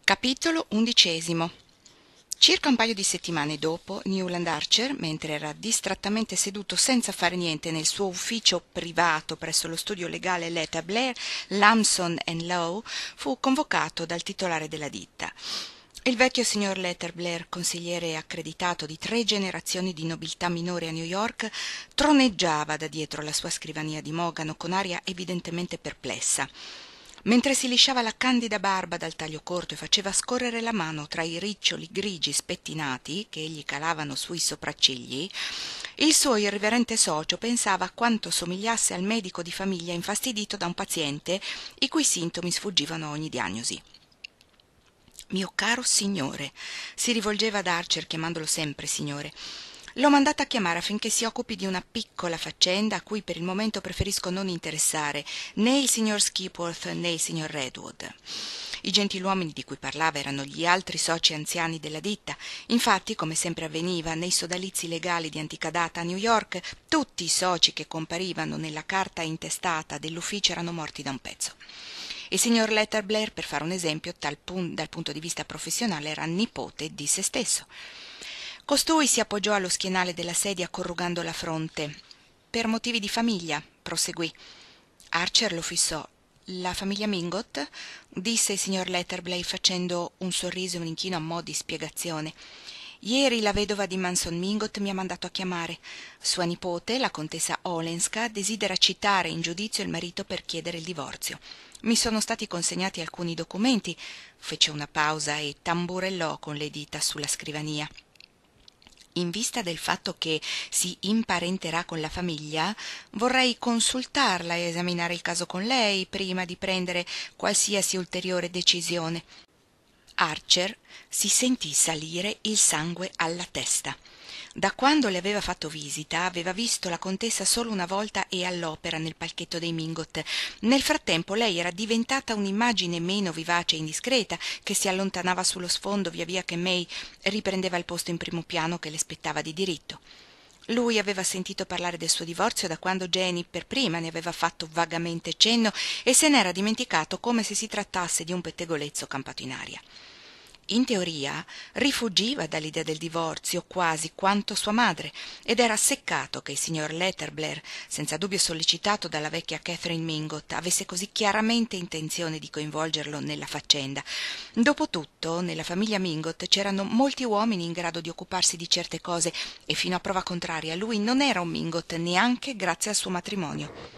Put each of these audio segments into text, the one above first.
Capitolo 11. Circa un paio di settimane dopo, Newland Archer, mentre era distrattamente seduto senza fare niente nel suo ufficio privato presso lo studio legale Letta Blair, Lamson and Lowe, fu convocato dal titolare della ditta. Il vecchio signor Letta Blair, consigliere accreditato di 3 generazioni di nobiltà minore a New York, troneggiava da dietro la sua scrivania di mogano con aria evidentemente perplessa. Mentre si lisciava la candida barba dal taglio corto e faceva scorrere la mano tra i riccioli grigi spettinati che gli calavano sui sopraccigli, il suo irriverente socio pensava a quanto somigliasse al medico di famiglia infastidito da un paziente i cui sintomi sfuggivano a ogni diagnosi. «Mio caro signore», si rivolgeva ad Archer chiamandolo sempre signore, «l'ho mandata a chiamare affinché si occupi di una piccola faccenda a cui per il momento preferisco non interessare né il signor Skipworth né il signor Redwood». I gentiluomini di cui parlava erano gli altri soci anziani della ditta. Infatti, come sempre avveniva nei sodalizi legali di antica data a New York, tutti i soci che comparivano nella carta intestata dell'ufficio erano morti da un pezzo. Il signor Letta Blair, per fare un esempio, dal punto di vista professionale era nipote di se stesso. Costui si appoggiò allo schienale della sedia corrugando la fronte. «Per motivi di famiglia», proseguì. Archer lo fissò. «La famiglia Mingot?» disse il signor Letta Blair facendo un sorriso e un inchino a mo' di spiegazione. «Ieri la vedova di Manson Mingot mi ha mandato a chiamare. Sua nipote, la contessa Olenska, desidera citare in giudizio il marito per chiedere il divorzio. Mi sono stati consegnati alcuni documenti». Fece una pausa e tamburellò con le dita sulla scrivania. «In vista del fatto che si imparenterà con la famiglia, vorrei consultarla e esaminare il caso con lei prima di prendere qualsiasi ulteriore decisione». Archer si sentì salire il sangue alla testa. Da quando le aveva fatto visita aveva visto la contessa solo una volta e all'opera nel palchetto dei Mingot. Nel frattempo lei era diventata un'immagine meno vivace e indiscreta, che si allontanava sullo sfondo via via che May riprendeva il posto in primo piano che le spettava di diritto. Lui aveva sentito parlare del suo divorzio da quando Jenny per prima ne aveva fatto vagamente cenno e se n'era dimenticato come se si trattasse di un pettegolezzo campato in aria. In teoria rifuggiva dall'idea del divorzio quasi quanto sua madre ed era seccato che il signor Letta Blair, senza dubbio sollecitato dalla vecchia Catherine Mingot, avesse così chiaramente intenzione di coinvolgerlo nella faccenda. Dopotutto, nella famiglia Mingot c'erano molti uomini in grado di occuparsi di certe cose e fino a prova contraria lui non era un Mingot neanche grazie al suo matrimonio.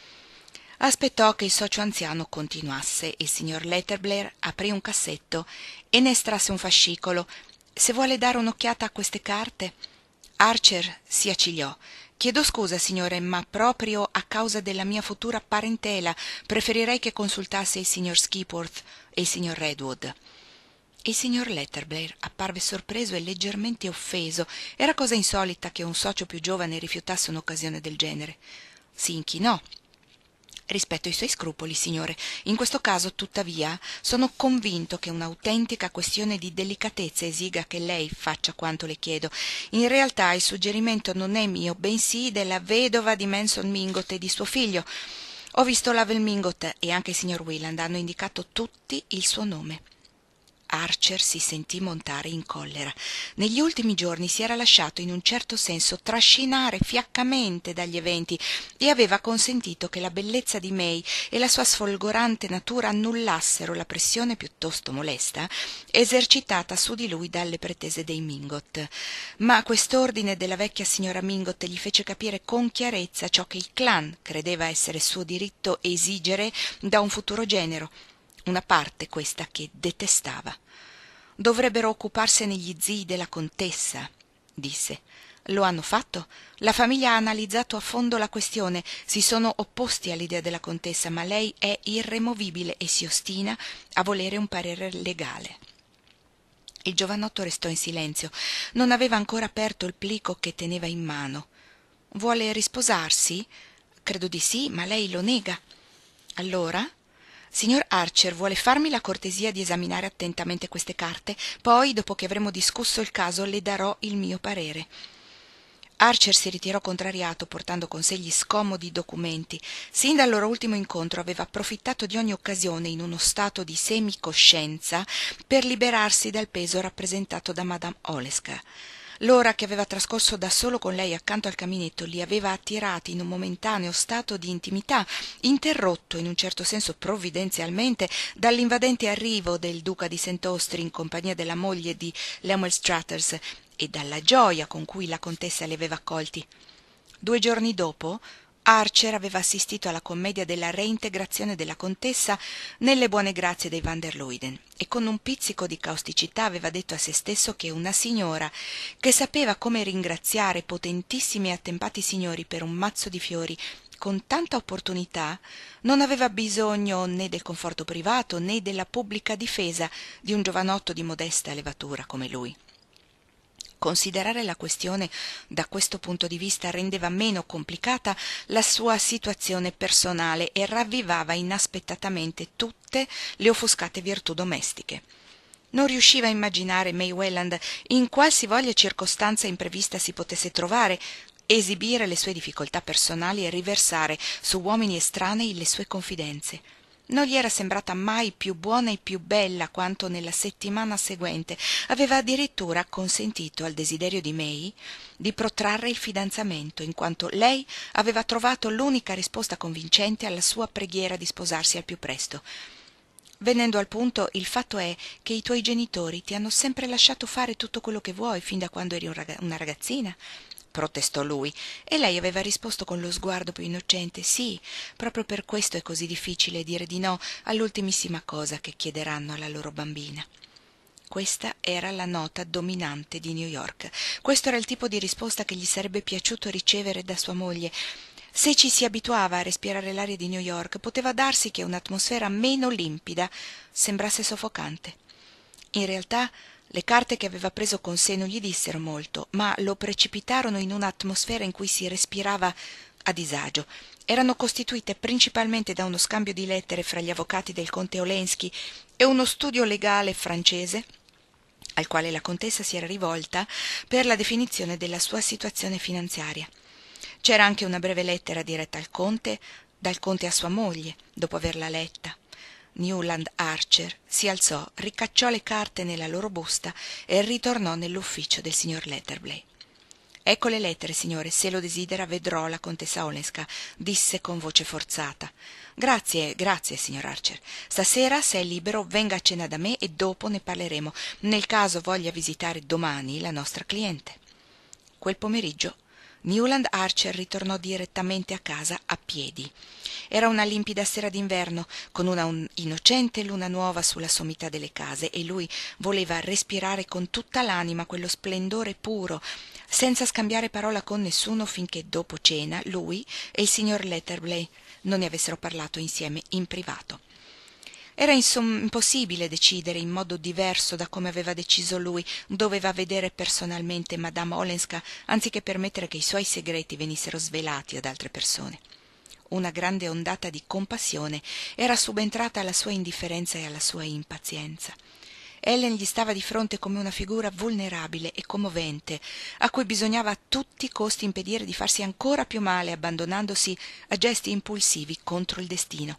Aspettò che il socio anziano continuasse. Il signor Letta Blair aprì un cassetto e ne estrasse un fascicolo. «Se vuole dare un'occhiata a queste carte?» Archer si accigliò. «Chiedo scusa, signore, ma proprio a causa della mia futura parentela preferirei che consultasse il signor Skipworth e il signor Redwood». Il signor Letta Blair apparve sorpreso e leggermente offeso. Era cosa insolita che un socio più giovane rifiutasse un'occasione del genere. Si inchinò. «Rispetto i suoi scrupoli, signore. In questo caso, tuttavia, sono convinto che un'autentica questione di delicatezza esiga che lei faccia quanto le chiedo. In realtà il suggerimento non è mio, bensì della vedova di Manson Mingot e di suo figlio. Ho visto Lavelle Mingot e anche il signor Wieland hanno indicato tutti il suo nome». Archer si sentì montare in collera. Negli ultimi giorni si era lasciato in un certo senso trascinare fiaccamente dagli eventi e aveva consentito che la bellezza di May e la sua sfolgorante natura annullassero la pressione piuttosto molesta esercitata su di lui dalle pretese dei Mingot. Ma quest'ordine della vecchia signora Mingot gli fece capire con chiarezza ciò che il clan credeva essere suo diritto esigere da un futuro genero, una parte questa che detestava. «Dovrebbero occuparsene gli zii della contessa», disse. «Lo hanno fatto. La famiglia ha analizzato a fondo la questione. Si sono opposti all'idea della contessa, ma lei è irremovibile e si ostina a volere un parere legale». Il giovanotto restò in silenzio. Non aveva ancora aperto il plico che teneva in mano. «Vuole risposarsi?» «Credo di sì, ma lei lo nega». «Allora?» «Signor Archer, vuole farmi la cortesia di esaminare attentamente queste carte? Poi, dopo che avremo discusso il caso, le darò il mio parere». Archer si ritirò contrariato, portando con sé gli scomodi documenti. Sin dal loro ultimo incontro aveva approfittato di ogni occasione, in uno stato di semicoscienza, per liberarsi dal peso rappresentato da Madame Oleska. L'ora che aveva trascorso da solo con lei accanto al caminetto li aveva attirati in un momentaneo stato di intimità, interrotto in un certo senso provvidenzialmente dall'invadente arrivo del duca di St. Austri in compagnia della moglie di Lemuel Struthers e dalla gioia con cui la contessa li aveva accolti. 2 giorni dopo Archer aveva assistito alla commedia della reintegrazione della contessa nelle buone grazie dei van der Luyden e con un pizzico di causticità aveva detto a se stesso che una signora che sapeva come ringraziare potentissimi e attempati signori per un mazzo di fiori con tanta opportunità non aveva bisogno né del conforto privato né della pubblica difesa di un giovanotto di modesta levatura come lui. Considerare la questione da questo punto di vista rendeva meno complicata la sua situazione personale e ravvivava inaspettatamente tutte le offuscate virtù domestiche. Non riusciva a immaginare May Welland in qualsivoglia circostanza imprevista si potesse trovare, esibire le sue difficoltà personali e riversare su uomini estranei le sue confidenze. Non gli era sembrata mai più buona e più bella quanto nella settimana seguente. Aveva addirittura consentito al desiderio di May di protrarre il fidanzamento, in quanto lei aveva trovato l'unica risposta convincente alla sua preghiera di sposarsi al più presto. Venendo al punto, il fatto è che i tuoi genitori ti hanno sempre lasciato fare tutto quello che vuoi fin da quando eri una ragazzina, protestò lui, e lei aveva risposto con lo sguardo più innocente: sì, proprio per questo è così difficile dire di no all'ultimissima cosa che chiederanno alla loro bambina. Questa era la nota dominante di New York. Questo era il tipo di risposta che gli sarebbe piaciuto ricevere da sua moglie. Se ci si abituava a respirare l'aria di New York, poteva darsi che un'atmosfera meno limpida sembrasse soffocante. In realtà le carte che aveva preso con sé non gli dissero molto, ma lo precipitarono in un'atmosfera in cui si respirava a disagio. Erano costituite principalmente da uno scambio di lettere fra gli avvocati del conte Olenski e uno studio legale francese al quale la contessa si era rivolta per la definizione della sua situazione finanziaria. C'era anche una breve lettera diretta al conte, dal conte a sua moglie, dopo averla letta. Newland Archer si alzò, ricacciò le carte nella loro busta e ritornò nell'ufficio del signor Letterblay. «Ecco le lettere, signore, se lo desidera vedrò la contessa Olenska», disse con voce forzata. «Grazie, grazie, signor Archer. Stasera, se è libero, venga a cena da me e dopo ne parleremo, nel caso voglia visitare domani la nostra cliente». Quel pomeriggio Newland Archer ritornò direttamente a casa a piedi. Era una limpida sera d'inverno, con una innocente luna nuova sulla sommità delle case, e lui voleva respirare con tutta l'anima quello splendore puro, senza scambiare parola con nessuno finché dopo cena lui e il signor Letterblay non ne avessero parlato insieme in privato. Era impossibile decidere in modo diverso da come aveva deciso lui. Doveva vedere personalmente Madame Olenska anziché permettere che i suoi segreti venissero svelati ad altre persone. Una grande ondata di compassione era subentrata alla sua indifferenza e alla sua impazienza. Ellen gli stava di fronte come una figura vulnerabile e commovente, a cui bisognava a tutti i costi impedire di farsi ancora più male, abbandonandosi a gesti impulsivi contro il destino.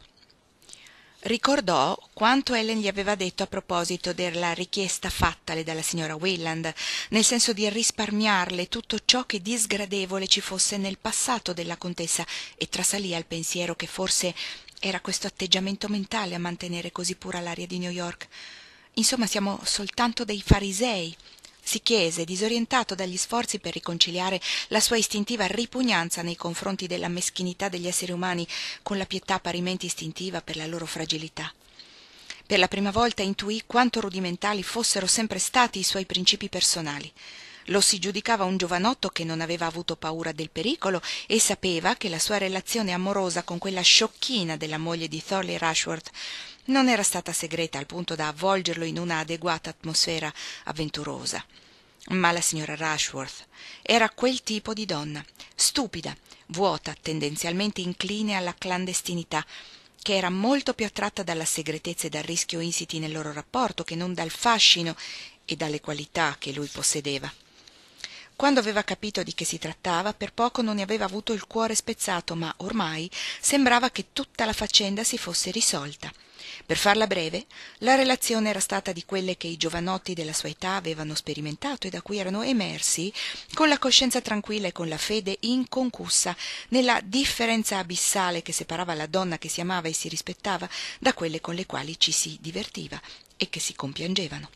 Ricordò quanto Ellen gli aveva detto a proposito della richiesta fattale dalla signora Wayland, nel senso di risparmiarle tutto ciò che di sgradevole ci fosse nel passato della contessa, e trasalì al pensiero che forse era questo atteggiamento mentale a mantenere così pura l'aria di New York. «Insomma, siamo soltanto dei farisei», si chiese, disorientato dagli sforzi per riconciliare la sua istintiva ripugnanza nei confronti della meschinità degli esseri umani con la pietà parimenti istintiva per la loro fragilità. Per la prima volta intuì quanto rudimentali fossero sempre stati i suoi principi personali. Lo si giudicava un giovanotto che non aveva avuto paura del pericolo e sapeva che la sua relazione amorosa con quella sciocchina della moglie di Thorley Rushworth non era stata segreta al punto da avvolgerlo in una adeguata atmosfera avventurosa. Ma la signora Rushworth era quel tipo di donna, stupida, vuota, tendenzialmente incline alla clandestinità, che era molto più attratta dalla segretezza e dal rischio insiti nel loro rapporto che non dal fascino e dalle qualità che lui possedeva. Quando aveva capito di che si trattava, per poco non ne aveva avuto il cuore spezzato, ma ormai sembrava che tutta la faccenda si fosse risolta. Per farla breve, la relazione era stata di quelle che i giovanotti della sua età avevano sperimentato e da cui erano emersi con la coscienza tranquilla e con la fede inconcussa nella differenza abissale che separava la donna che si amava e si rispettava da quelle con le quali ci si divertiva e che si compiangevano.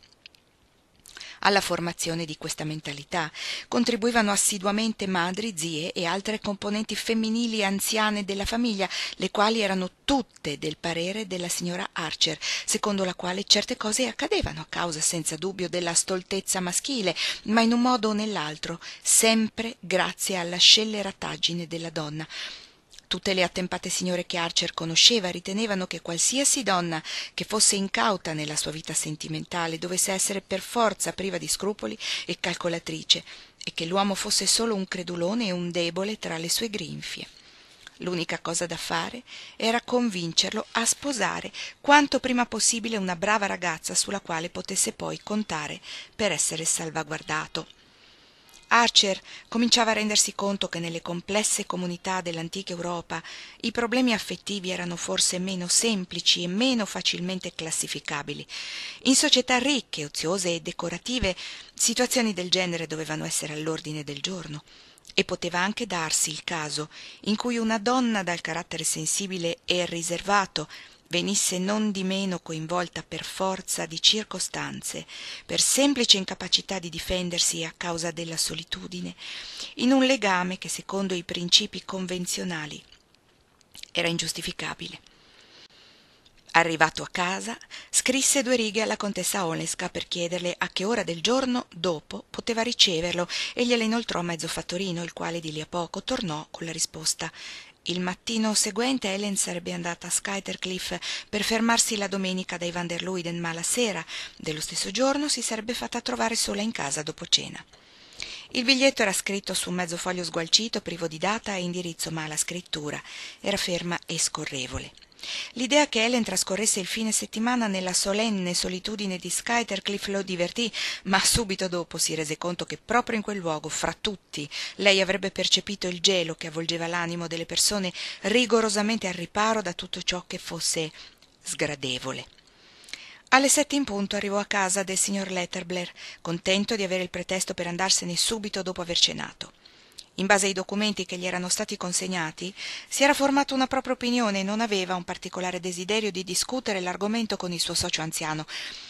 Alla formazione di questa mentalità contribuivano assiduamente madri, zie e altre componenti femminili anziane della famiglia, le quali erano tutte del parere della signora Archer, secondo la quale certe cose accadevano a causa senza dubbio della stoltezza maschile, ma in un modo o nell'altro sempre grazie alla scellerataggine della donna. Tutte le attempate signore che Archer conosceva ritenevano che qualsiasi donna che fosse incauta nella sua vita sentimentale dovesse essere per forza priva di scrupoli e calcolatrice, e che l'uomo fosse solo un credulone e un debole tra le sue grinfie. L'unica cosa da fare era convincerlo a sposare quanto prima possibile una brava ragazza sulla quale potesse poi contare per essere salvaguardato. Archer cominciava a rendersi conto che nelle complesse comunità dell'antica Europa i problemi affettivi erano forse meno semplici e meno facilmente classificabili. In società ricche, oziose e decorative, situazioni del genere dovevano essere all'ordine del giorno. E poteva anche darsi il caso in cui una donna dal carattere sensibile e riservato venisse non di meno coinvolta per forza di circostanze, per semplice incapacità di difendersi a causa della solitudine, in un legame che secondo i principi convenzionali era ingiustificabile. Arrivato a casa, scrisse 2 righe alla contessa Olenska per chiederle a che ora del giorno dopo poteva riceverlo e gliele inoltrò mezzo fattorino, il quale di lì a poco tornò con la risposta. Il mattino seguente Ellen sarebbe andata a Skuytercliff per fermarsi la domenica dai van der Luyden, ma la sera dello stesso giorno si sarebbe fatta trovare sola in casa dopo cena. Il biglietto era scritto su un mezzo foglio sgualcito, privo di data e indirizzo, ma la scrittura era ferma e scorrevole. L'idea che Ellen trascorresse il fine settimana nella solenne solitudine di Skuytercliff lo divertì, ma subito dopo si rese conto che proprio in quel luogo, fra tutti, lei avrebbe percepito il gelo che avvolgeva l'animo delle persone rigorosamente al riparo da tutto ciò che fosse sgradevole. Alle 7 in punto arrivò a casa del signor Letterbler, contento di avere il pretesto per andarsene subito dopo aver cenato. In base ai documenti che gli erano stati consegnati, si era formata una propria opinione e non aveva un particolare desiderio di discutere l'argomento con il suo socio anziano.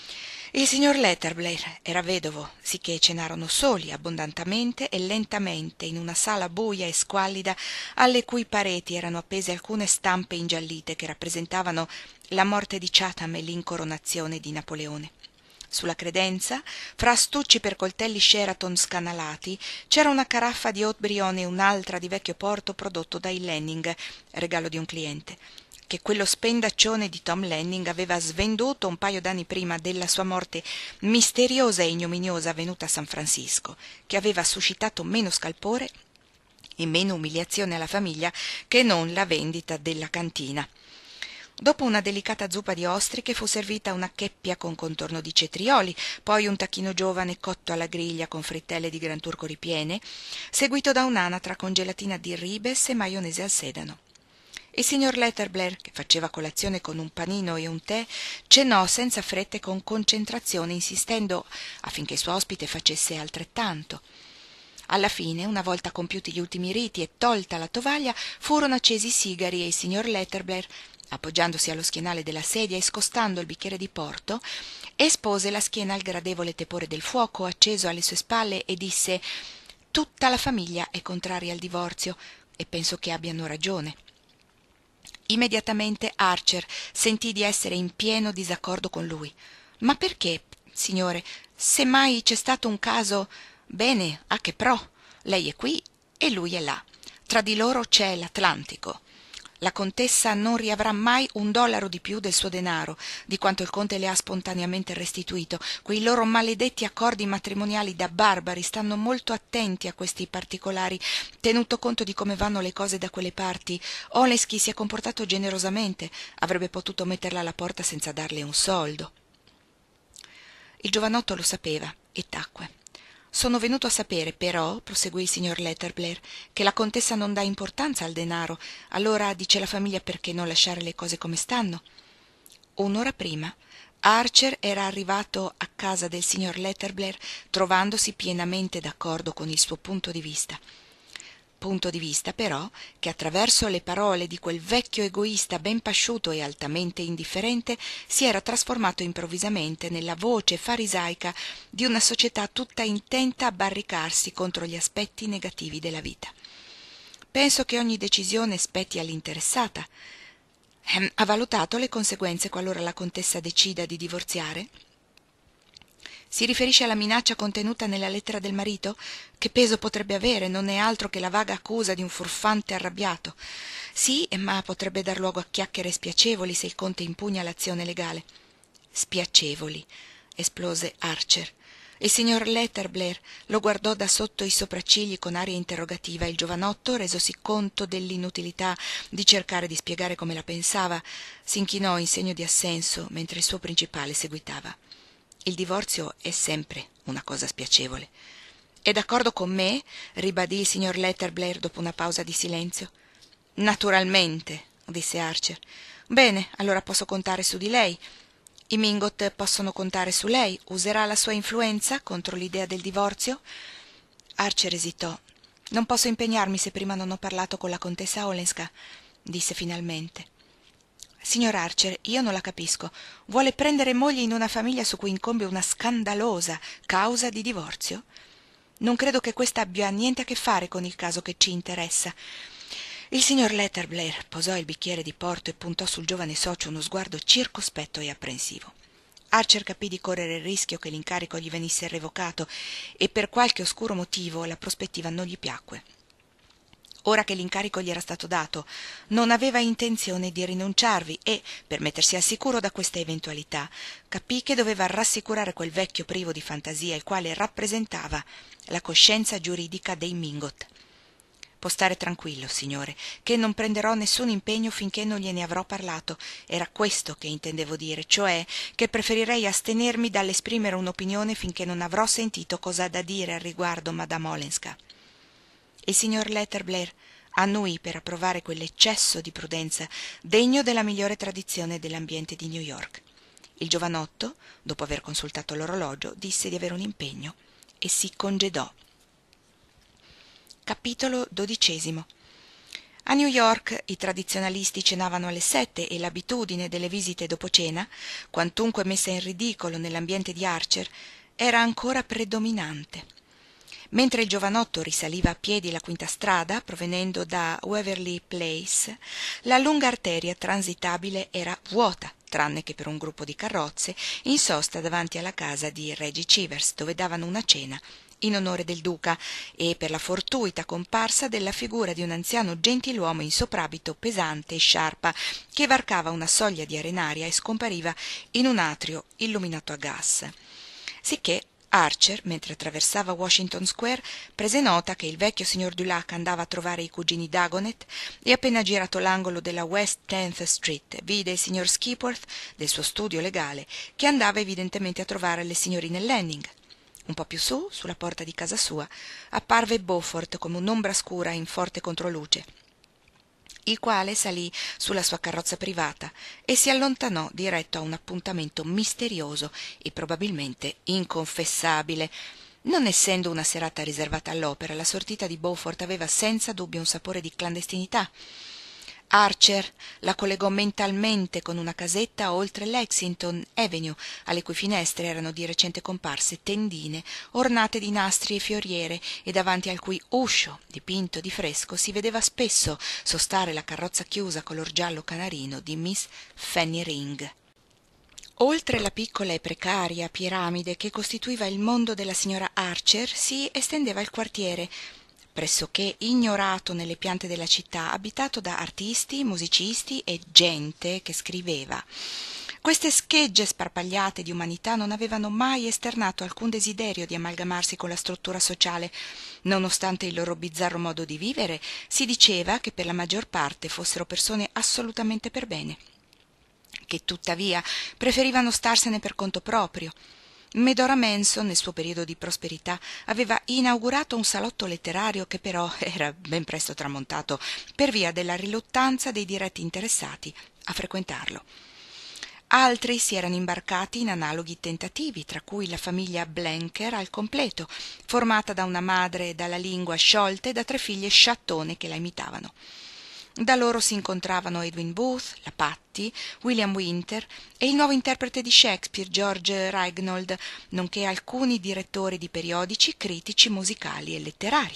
Il signor Letterbler era vedovo, sicché cenarono soli, abbondantemente e lentamente, in una sala buia e squallida, alle cui pareti erano appese alcune stampe ingiallite che rappresentavano la morte di Chatham e l'incoronazione di Napoleone. Sulla credenza, fra astucci per coltelli Sheraton scanalati, c'era una caraffa di Haut-Brion e un'altra di vecchio porto prodotto dai Lenning, regalo di un cliente, che quello spendaccione di Tom Lenning aveva svenduto un paio d'anni prima della sua morte misteriosa e ignominiosa avvenuta a San Francisco, che aveva suscitato meno scalpore e meno umiliazione alla famiglia che non la vendita della cantina. Dopo una delicata zuppa di ostriche fu servita una cheppia con contorno di cetrioli, poi un tacchino giovane cotto alla griglia con frittelle di gran turco ripiene, seguito da un'anatra con gelatina di ribes e maionese al sedano. Il signor Letterbler, che faceva colazione con un panino e un tè, cenò senza fretta e con concentrazione, insistendo affinché il suo ospite facesse altrettanto. Alla fine, una volta compiuti gli ultimi riti e tolta la tovaglia, furono accesi i sigari e il signor Letterbler, appoggiandosi allo schienale della sedia e scostando il bicchiere di porto, espose la schiena al gradevole tepore del fuoco acceso alle sue spalle e disse: «Tutta la famiglia è contraria al divorzio e penso che abbiano ragione». Immediatamente Archer sentì di essere in pieno disaccordo con lui. «Ma perché, signore? Se mai c'è stato un caso...» «Bene, a che pro? Lei è qui e lui è là. Tra di loro c'è l'Atlantico. La contessa non riavrà mai $1 di più del suo denaro, di quanto il conte le ha spontaneamente restituito. Quei loro maledetti accordi matrimoniali da barbari stanno molto attenti a questi particolari. Tenuto conto di come vanno le cose da quelle parti, Oleski si è comportato generosamente. Avrebbe potuto metterla alla porta senza darle un soldo». Il giovanotto lo sapeva e tacque. Sono venuto a sapere, però, proseguì il signor Letterblair, che la contessa non dà importanza al denaro. Allora dice la famiglia perché non lasciare le cose come stanno. Un'ora prima Archer era arrivato a casa del signor Letterblair trovandosi pienamente d'accordo con il suo punto di vista. Punto di vista, però, che attraverso le parole di quel vecchio egoista ben pasciuto e altamente indifferente si era trasformato improvvisamente nella voce farisaica di una società tutta intenta a barricarsi contro gli aspetti negativi della vita. Penso che ogni decisione spetti all'interessata. Ha valutato le conseguenze qualora la contessa decida di divorziare? Si riferisce alla minaccia contenuta nella lettera del marito? Che peso potrebbe avere? Non è altro che la vaga accusa di un furfante arrabbiato. Sì, ma potrebbe dar luogo a chiacchiere spiacevoli se il conte impugna l'azione legale. Spiacevoli, esplose Archer. Il signor Letterblair lo guardò da sotto i sopraccigli con aria interrogativa e il giovanotto, resosi conto dell'inutilità di cercare di spiegare come la pensava, s'inchinò in segno di assenso mentre il suo principale seguitava. Il divorzio è sempre una cosa spiacevole. È d'accordo con me? Ribadì il signor Letterblair dopo una pausa di silenzio. Naturalmente, disse Archer. Bene, allora posso contare su di lei. I Mingot possono contare su lei. Userà la sua influenza contro l'idea del divorzio? Archer esitò. Non posso impegnarmi se prima non ho parlato con la contessa Olenska, disse finalmente. Signor Archer, io non la capisco. Vuole prendere moglie in una famiglia su cui incombe una scandalosa causa di divorzio? Non credo che questa abbia niente a che fare con il caso che ci interessa. Il signor Letterblair posò il bicchiere di porto e puntò sul giovane socio uno sguardo circospetto e apprensivo. Archer capì di correre il rischio che l'incarico gli venisse revocato e per qualche oscuro motivo la prospettiva non gli piacque. Ora che l'incarico gli era stato dato, non aveva intenzione di rinunciarvi e, per mettersi al sicuro da questa eventualità, capì che doveva rassicurare quel vecchio privo di fantasia, il quale rappresentava la coscienza giuridica dei Mingot. Può stare tranquillo, signore, che non prenderò nessun impegno finché non gliene avrò parlato. Era questo che intendevo dire, cioè che preferirei astenermi dall'esprimere un'opinione finché non avrò sentito cosa ha da dire al riguardo Madame Olenska. Il signor Letterblair annuì per approvare quell'eccesso di prudenza degno della migliore tradizione dell'ambiente di New York. Il giovanotto, dopo aver consultato l'orologio, disse di avere un impegno e si congedò. Capitolo 12. A New York i tradizionalisti cenavano alle 7 e l'abitudine delle visite dopo cena, quantunque messa in ridicolo nell'ambiente di Archer, era ancora predominante. Mentre il giovanotto risaliva a piedi la quinta strada, provenendo da Waverly Place, la lunga arteria transitabile era vuota, tranne che per un gruppo di carrozze in sosta davanti alla casa di Reggie Chivers, dove davano una cena in onore del duca e per la fortuita comparsa della figura di un anziano gentiluomo in soprabito pesante e sciarpa che varcava una soglia di arenaria e scompariva in un atrio illuminato a gas. Sicché Archer, mentre attraversava Washington Square, prese nota che il vecchio signor Dulac andava a trovare i cugini Dagonet e appena girato l'angolo della West 10th Street vide il signor Skipworth del suo studio legale che andava evidentemente a trovare le signorine Lanning. Un po' più su, sulla porta di casa sua, apparve Beaufort come un'ombra scura in forte controluce, il quale salì sulla sua carrozza privata e si allontanò diretto a un appuntamento misterioso e probabilmente inconfessabile. Non essendo una serata riservata all'opera, la sortita di Beaufort aveva senza dubbio un sapore di clandestinità. Archer la collegò mentalmente con una casetta oltre Lexington Avenue, alle cui finestre erano di recente comparse tendine ornate di nastri e fioriere e davanti al cui uscio, dipinto di fresco, si vedeva spesso sostare la carrozza chiusa color giallo canarino di Miss Fanny Ring. Oltre la piccola e precaria piramide che costituiva il mondo della signora Archer si estendeva il quartiere, pressoché ignorato nelle piante della città, abitato da artisti, musicisti e gente che scriveva. Queste schegge sparpagliate di umanità non avevano mai esternato alcun desiderio di amalgamarsi con la struttura sociale. Nonostante il loro bizzarro modo di vivere, si diceva che per la maggior parte fossero persone assolutamente per bene, che tuttavia preferivano starsene per conto proprio. Medora Manson, nel suo periodo di prosperità, aveva inaugurato un salotto letterario che però era ben presto tramontato per via della riluttanza dei diretti interessati a frequentarlo. Altri si erano imbarcati in analoghi tentativi, tra cui la famiglia Blenker al completo, formata da una madre dalla lingua sciolta e da 3 figlie sciattone che la imitavano. Da loro si incontravano Edwin Booth, la Patti, William Winter e il nuovo interprete di Shakespeare, George Reignold, nonché alcuni direttori di periodici, critici musicali e letterari.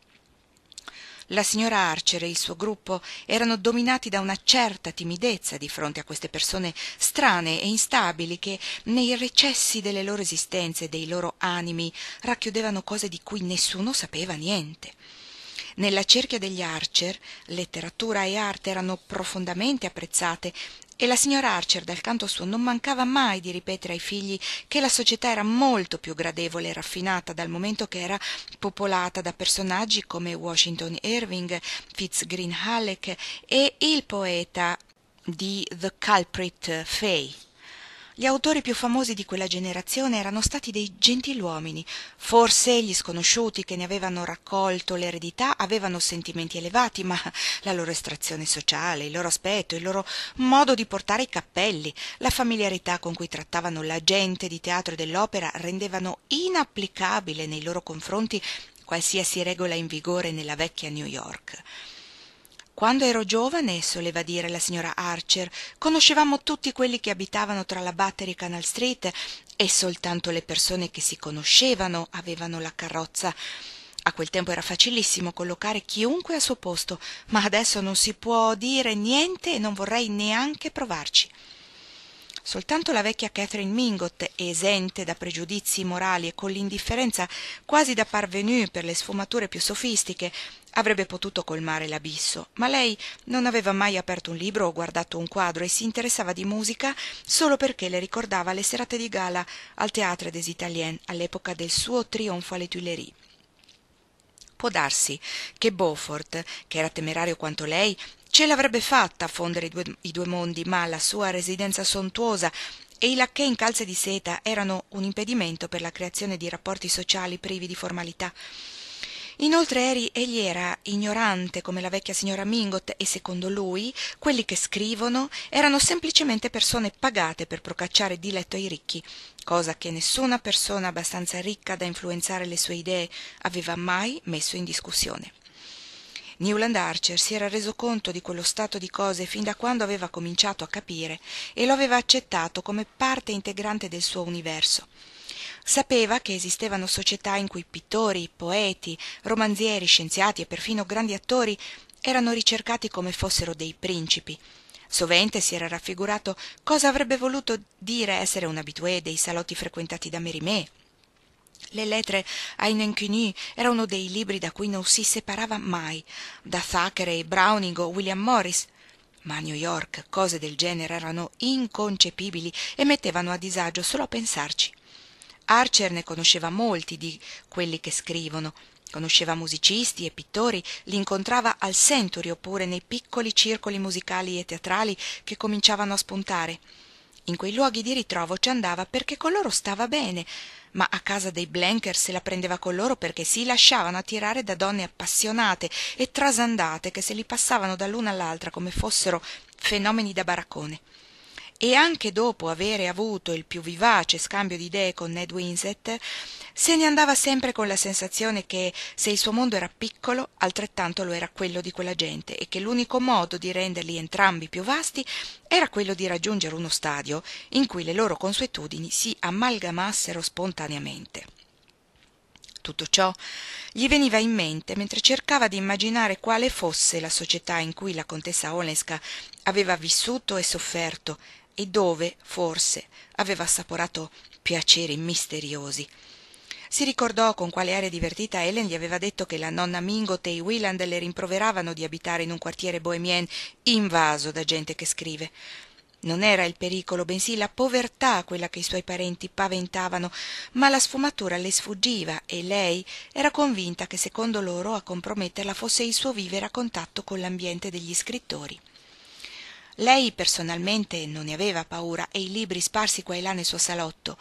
La signora Archer e il suo gruppo erano dominati da una certa timidezza di fronte a queste persone strane e instabili che, nei recessi delle loro esistenze e dei loro animi, racchiudevano cose di cui nessuno sapeva niente. Nella cerchia degli Archer letteratura e arte erano profondamente apprezzate e la signora Archer dal canto suo non mancava mai di ripetere ai figli che la società era molto più gradevole e raffinata dal momento che era popolata da personaggi come Washington Irving, Fitzgreen Halleck e il poeta di The Culprit Fay. Gli autori più famosi di quella generazione erano stati dei gentiluomini. Forse gli sconosciuti che ne avevano raccolto l'eredità avevano sentimenti elevati, ma la loro estrazione sociale, il loro aspetto, il loro modo di portare i cappelli, la familiarità con cui trattavano la gente di teatro e dell'opera rendevano inapplicabile nei loro confronti qualsiasi regola in vigore nella vecchia New York. Quando ero giovane, soleva dire la signora Archer, conoscevamo tutti quelli che abitavano tra la Battery e Canal Street e soltanto le persone che si conoscevano avevano la carrozza. A quel tempo era facilissimo collocare chiunque al suo posto, ma adesso non si può dire niente e non vorrei neanche provarci. Soltanto la vecchia Catherine Mingot, esente da pregiudizi morali e con l'indifferenza quasi da parvenue per le sfumature più sofistiche, avrebbe potuto colmare l'abisso, ma lei non aveva mai aperto un libro o guardato un quadro e si interessava di musica solo perché le ricordava le serate di gala al Théâtre des Italiens all'epoca del suo trionfo alle Tuileries. Può darsi che Beaufort, che era temerario quanto lei, ce l'avrebbe fatta a fondere i due mondi, ma la sua residenza sontuosa e i lacchè in calze di seta erano un impedimento per la creazione di rapporti sociali privi di formalità. Inoltre egli era ignorante come la vecchia signora Mingot e secondo lui quelli che scrivono erano semplicemente persone pagate per procacciare diletto ai ricchi, cosa che nessuna persona abbastanza ricca da influenzare le sue idee aveva mai messo in discussione. Newland Archer si era reso conto di quello stato di cose fin da quando aveva cominciato a capire e lo aveva accettato come parte integrante del suo universo. Sapeva che esistevano società in cui pittori, poeti, romanzieri, scienziati e perfino grandi attori erano ricercati come fossero dei principi. Sovente si era raffigurato cosa avrebbe voluto dire essere un habitué dei salotti frequentati da Mérimée. Le lettere a Inencuny era uno dei libri da cui non si separava mai, da Thackeray, Browning o William Morris. Ma a New York cose del genere erano inconcepibili e mettevano a disagio solo a pensarci. Archer ne conosceva molti di quelli che scrivono, conosceva musicisti e pittori, li incontrava al Century oppure nei piccoli circoli musicali e teatrali che cominciavano a spuntare. In quei luoghi di ritrovo ci andava perché con loro stava bene, ma a casa dei Blenker se la prendeva con loro perché si lasciavano attirare da donne appassionate e trasandate che se li passavano dall'una all'altra come fossero fenomeni da baraccone. E anche dopo avere avuto il più vivace scambio di idee con Ned Winsett, se ne andava sempre con la sensazione che se il suo mondo era piccolo, altrettanto lo era quello di quella gente e che l'unico modo di renderli entrambi più vasti era quello di raggiungere uno stadio in cui le loro consuetudini si amalgamassero spontaneamente. Tutto ciò gli veniva in mente mentre cercava di immaginare quale fosse la società in cui la contessa Olenska aveva vissuto e sofferto e dove, forse, aveva assaporato piaceri misteriosi. Si ricordò con quale aria divertita Ellen gli aveva detto che la nonna Mingot e i Wieland le rimproveravano di abitare in un quartiere bohemien invaso da gente che scrive. Non era il pericolo, bensì la povertà quella che i suoi parenti paventavano, ma la sfumatura le sfuggiva e lei era convinta che secondo loro a comprometterla fosse il suo vivere a contatto con l'ambiente degli scrittori. Lei personalmente non ne aveva paura e i libri sparsi qua e là nel suo salotto,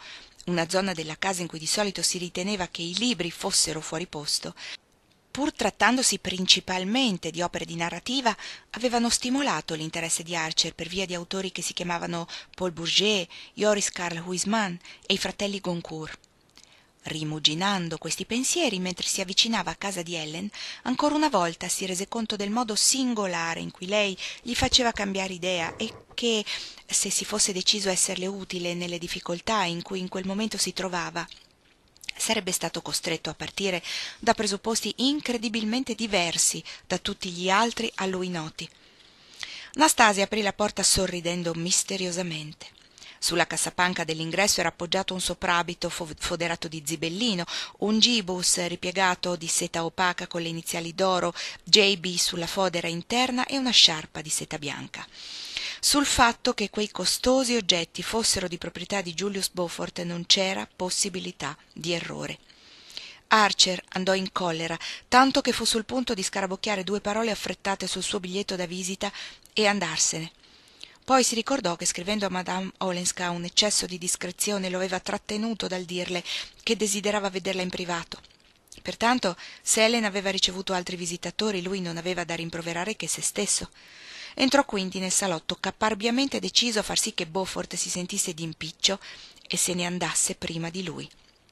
una zona della casa in cui di solito si riteneva che i libri fossero fuori posto, pur trattandosi principalmente di opere di narrativa, avevano stimolato l'interesse di Archer per via di autori che si chiamavano Paul Bourget, Joris Karl Huysmans e i fratelli Goncourt. Rimuginando questi pensieri mentre si avvicinava a casa di Ellen, ancora una volta si rese conto del modo singolare in cui lei gli faceva cambiare idea e che, se si fosse deciso a esserle utile nelle difficoltà in cui in quel momento si trovava, sarebbe stato costretto a partire da presupposti incredibilmente diversi da tutti gli altri a lui noti. Nastasia aprì la porta sorridendo misteriosamente. Sulla cassapanca dell'ingresso era appoggiato un soprabito foderato di zibellino, un gibus ripiegato di seta opaca con le iniziali d'oro JB sulla fodera interna e una sciarpa di seta bianca. Sul fatto che quei costosi oggetti fossero di proprietà di Julius Beaufort non c'era possibilità di errore. Archer andò in collera, tanto che fu sul punto di scarabocchiare 2 parole affrettate sul suo biglietto da visita e andarsene. Poi si ricordò che scrivendo a Madame Olenska un eccesso di discrezione lo aveva trattenuto dal dirle che desiderava vederla in privato. Pertanto, se Ellen aveva ricevuto altri visitatori, lui non aveva da rimproverare che se stesso. Entrò quindi nel salotto caparbiamente deciso a far sì che Beaufort si sentisse d'impiccio e se ne andasse prima di lui.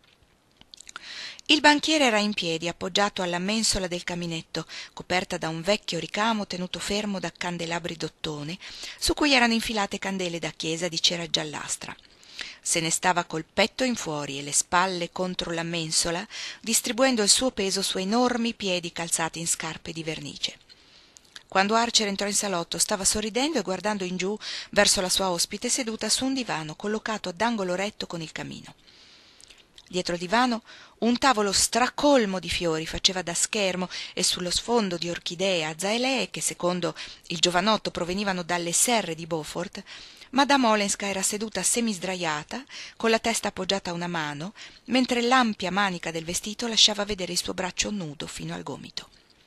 Il banchiere era in piedi, appoggiato alla mensola del caminetto, coperta da un vecchio ricamo tenuto fermo da candelabri d'ottone, su cui erano infilate candele da chiesa di cera giallastra. Se ne stava col petto in fuori e le spalle contro la mensola, distribuendo il suo peso su enormi piedi calzati in scarpe di vernice. Quando Archer entrò in salotto stava sorridendo e guardando in giù verso la sua ospite seduta su un divano collocato ad angolo retto con il camino. Dietro il divano un tavolo stracolmo di fiori faceva da schermo e sullo sfondo di orchidee azalee che secondo il giovanotto provenivano dalle serre di Beaufort, Madame Olenska era seduta semisdraiata con la testa appoggiata a una mano, mentre l'ampia manica del vestito lasciava vedere il suo braccio nudo fino al gomito.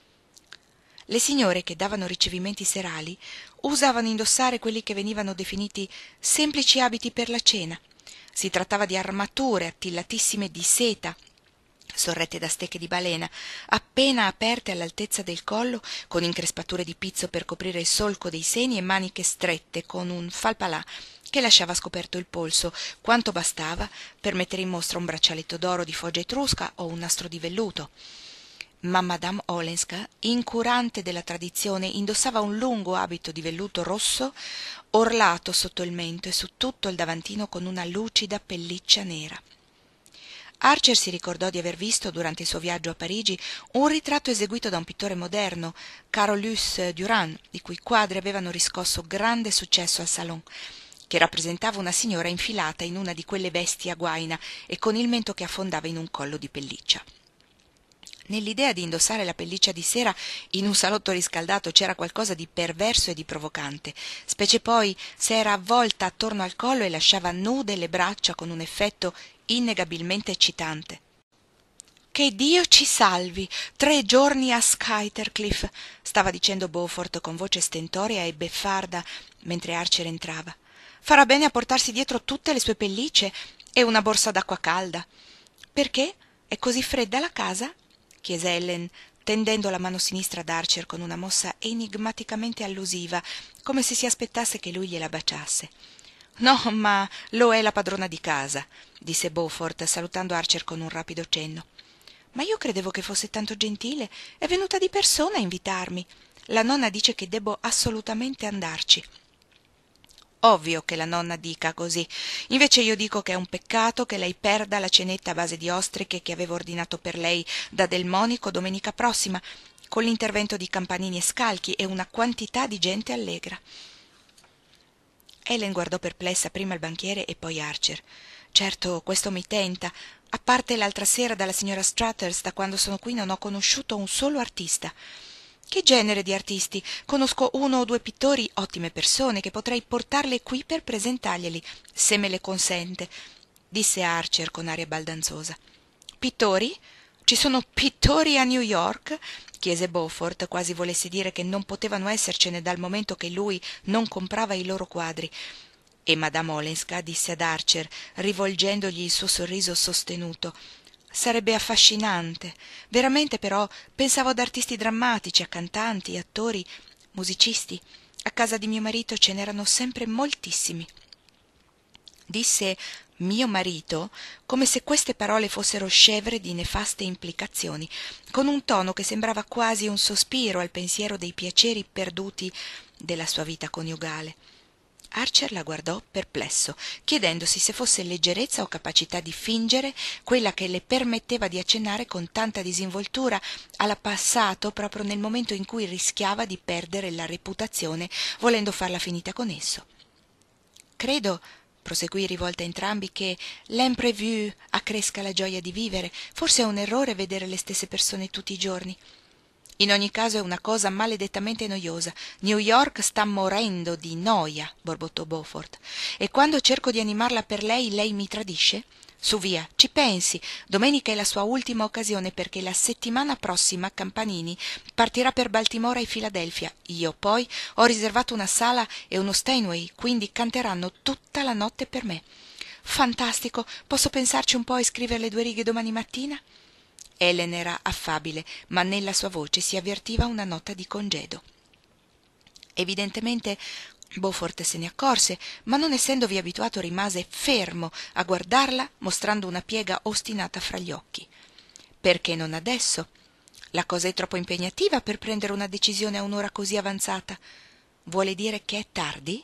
Le signore che davano ricevimenti serali usavano indossare quelli che venivano definiti semplici abiti per la cena. Si trattava di armature attillatissime di seta, sorrette da stecche di balena, appena aperte all'altezza del collo, con increspature di pizzo per coprire il solco dei seni e maniche strette con un falpalà che lasciava scoperto il polso, quanto bastava per mettere in mostra un braccialetto d'oro di foggia etrusca o un nastro di velluto. Ma Madame Olenska, incurante della tradizione, indossava un lungo abito di velluto rosso, orlato sotto il mento e su tutto il davantino con una lucida pelliccia nera. Archer si ricordò di aver visto, durante il suo viaggio a Parigi, un ritratto eseguito da un pittore moderno, Carolus Duran, i cui quadri avevano riscosso grande successo al Salon, che rappresentava una signora infilata in una di quelle vesti a guaina e con il mento che affondava in un collo di pelliccia. Nell'idea di indossare la pelliccia di sera in un salotto riscaldato c'era qualcosa di perverso e di provocante, specie poi se era avvolta attorno al collo e lasciava nude le braccia con un effetto innegabilmente eccitante. «Che Dio ci salvi! 3 giorni a Skytercliff!» stava dicendo Beaufort con voce stentorea e beffarda mentre Archer entrava. «Farà bene a portarsi dietro tutte le sue pellicce e una borsa d'acqua calda. Perché? È così fredda la casa?» chiese Ellen, tendendo la mano sinistra ad Archer con una mossa enigmaticamente allusiva, come se si aspettasse che lui gliela baciasse. «No, ma lo è la padrona di casa», disse Beaufort, salutando Archer con un rapido cenno. «Ma io credevo che fosse tanto gentile. È venuta di persona a invitarmi. La nonna dice che debbo assolutamente andarci». «Ovvio che la nonna dica così. Invece io dico che è un peccato che lei perda la cenetta a base di ostriche che avevo ordinato per lei da Delmonico domenica prossima, con l'intervento di campanini e scalchi e una quantità di gente allegra». Ellen guardò perplessa prima il banchiere e poi Archer. «Certo, questo mi tenta. A parte l'altra sera dalla signora Struthers, da quando sono qui non ho conosciuto un solo artista». «Che genere di artisti? Conosco 1 o 2 pittori, ottime persone, che potrei portarle qui per presentarglieli, se me le consente», disse Archer con aria baldanzosa. «Pittori? Ci sono pittori a New York?» chiese Beaufort, quasi volesse dire che non potevano essercene dal momento che lui non comprava i loro quadri. E Madame Olenska disse ad Archer, rivolgendogli il suo sorriso sostenuto: «Sarebbe affascinante. Veramente, però, pensavo ad artisti drammatici, a cantanti, attori, musicisti. A casa di mio marito ce n'erano sempre moltissimi». Disse «mio marito» come se queste parole fossero scevre di nefaste implicazioni, con un tono che sembrava quasi un sospiro al pensiero dei piaceri perduti della sua vita coniugale. Archer la guardò perplesso, chiedendosi se fosse leggerezza o capacità di fingere quella che le permetteva di accennare con tanta disinvoltura al passato proprio nel momento in cui rischiava di perdere la reputazione volendo farla finita con esso. «Credo», proseguì rivolta a entrambi, «che l'imprévu accresca la gioia di vivere. Forse è un errore vedere le stesse persone tutti i giorni. In ogni caso è una cosa maledettamente noiosa. New York sta morendo di noia», borbottò Beaufort. «E quando cerco di animarla per lei mi tradisce? Su via, ci pensi. Domenica è la sua ultima occasione perché la settimana prossima Campanini partirà per Baltimora e Filadelfia. Io poi ho riservato una sala e uno Steinway, quindi canteranno tutta la notte per me. Fantastico! Posso pensarci un po' e scriverle 2 righe domani mattina?» Ellen era affabile, ma nella sua voce si avvertiva una nota di congedo. Evidentemente Beaufort se ne accorse, ma non essendovi abituato rimase fermo a guardarla, mostrando una piega ostinata fra gli occhi. «Perché non adesso? La cosa è troppo impegnativa per prendere una decisione a un'ora così avanzata. Vuole dire che è tardi?»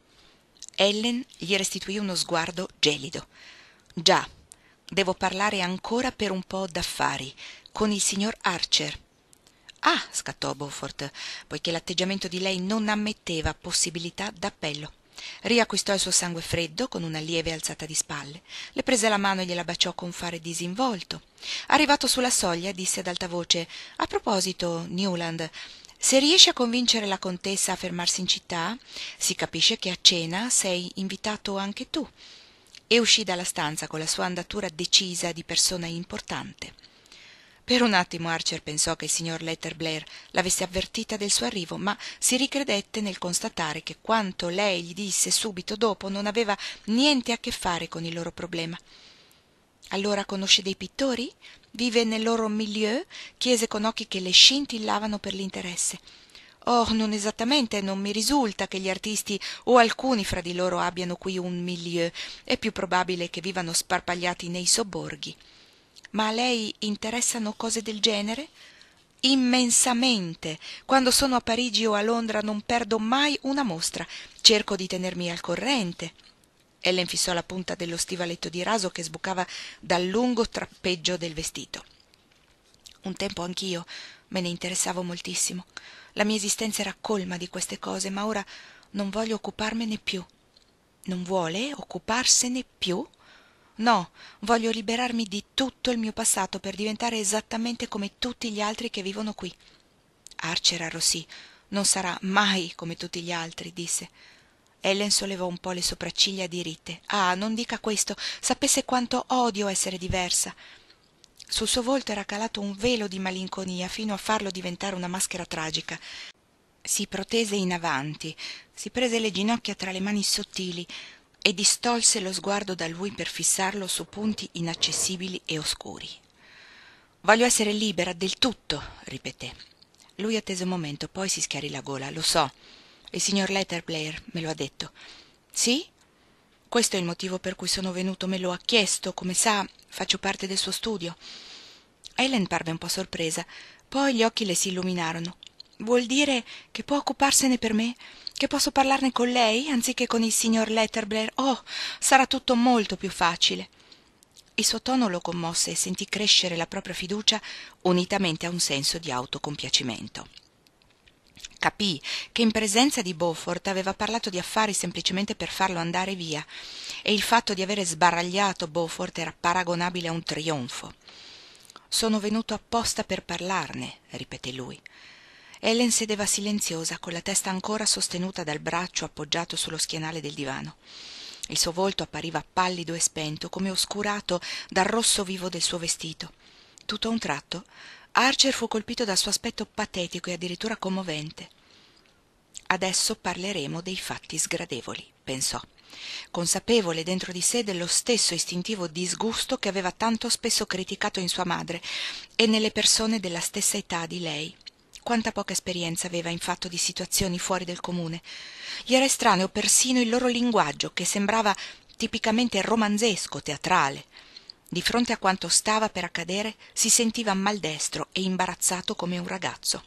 Ellen gli restituì uno sguardo gelido. «Già. Devo parlare ancora per un po' d'affari con il signor Archer». «Ah», scattò Beaufort, poiché l'atteggiamento di lei non ammetteva possibilità d'appello. Riacquistò il suo sangue freddo con una lieve alzata di spalle, le prese la mano e gliela baciò con fare disinvolto. Arrivato sulla soglia disse ad alta voce: «A proposito, Newland, se riesci a convincere la contessa a fermarsi in città, si capisce che a cena sei invitato anche tu». E uscì dalla stanza con la sua andatura decisa di persona importante. Per un attimo Archer pensò che il signor Letterblair l'avesse avvertita del suo arrivo, ma si ricredette nel constatare che quanto lei gli disse subito dopo non aveva niente a che fare con il loro problema. «Allora conosce dei pittori? Vive nel loro milieu?» chiese con occhi che le scintillavano per l'interesse. «Oh, non esattamente, non mi risulta che gli artisti o alcuni fra di loro abbiano qui un milieu. È più probabile che vivano sparpagliati nei sobborghi». «Ma a lei interessano cose del genere?» «Immensamente. Quando sono a Parigi o a Londra non perdo mai una mostra. Cerco di tenermi al corrente». Ellen fissò la punta dello stivaletto di raso che sbucava dal lungo trappeggio del vestito. «Un tempo anch'io me ne interessavo moltissimo. La mia esistenza era colma di queste cose, ma ora non voglio occuparmene più». «Non vuole occuparsene più?» «No, voglio liberarmi di tutto il mio passato per diventare esattamente come tutti gli altri che vivono qui». Archer arrossì. «Non sarà mai come tutti gli altri», disse. Ellen sollevò un po' le sopracciglia diritte. «Ah, non dica questo. Sapesse quanto odio essere diversa». Sul suo volto era calato un velo di malinconia fino a farlo diventare una maschera tragica. Si protese in avanti, si prese le ginocchia tra le mani sottili e distolse lo sguardo da lui per fissarlo su punti inaccessibili e oscuri. «Voglio essere libera del tutto», ripeté. Lui attese un momento, poi si schiarì la gola. «Lo so, il signor Letterblair me lo ha detto». «Sì? Questo è il motivo per cui sono venuto, me lo ha chiesto, come sa, faccio parte del suo studio». Ellen parve un po' sorpresa, poi gli occhi le si illuminarono. «Vuol dire che può occuparsene per me? Che posso parlarne con lei anziché con il signor Letterblair? Oh, sarà tutto molto più facile». Il suo tono lo commosse e sentì crescere la propria fiducia unitamente a un senso di autocompiacimento. Capì che in presenza di Beaufort aveva parlato di affari semplicemente per farlo andare via, e il fatto di avere sbaragliato Beaufort era paragonabile a un trionfo. «Sono venuto apposta per parlarne», ripeté lui. Ellen sedeva silenziosa, con la testa ancora sostenuta dal braccio appoggiato sullo schienale del divano. Il suo volto appariva pallido e spento, come oscurato dal rosso vivo del suo vestito. Tutto a un tratto Archer fu colpito dal suo aspetto patetico e addirittura commovente. «Adesso parleremo dei fatti sgradevoli», pensò. consapevole dentro di sé dello stesso istintivo disgusto che aveva tanto spesso criticato in sua madre e nelle persone della stessa età di lei. Quanta poca esperienza aveva in fatto di situazioni fuori del comune. Gli era estraneo persino il loro linguaggio, che sembrava tipicamente romanzesco, teatrale. Di fronte a quanto stava per accadere si sentiva maldestro e imbarazzato come un ragazzo.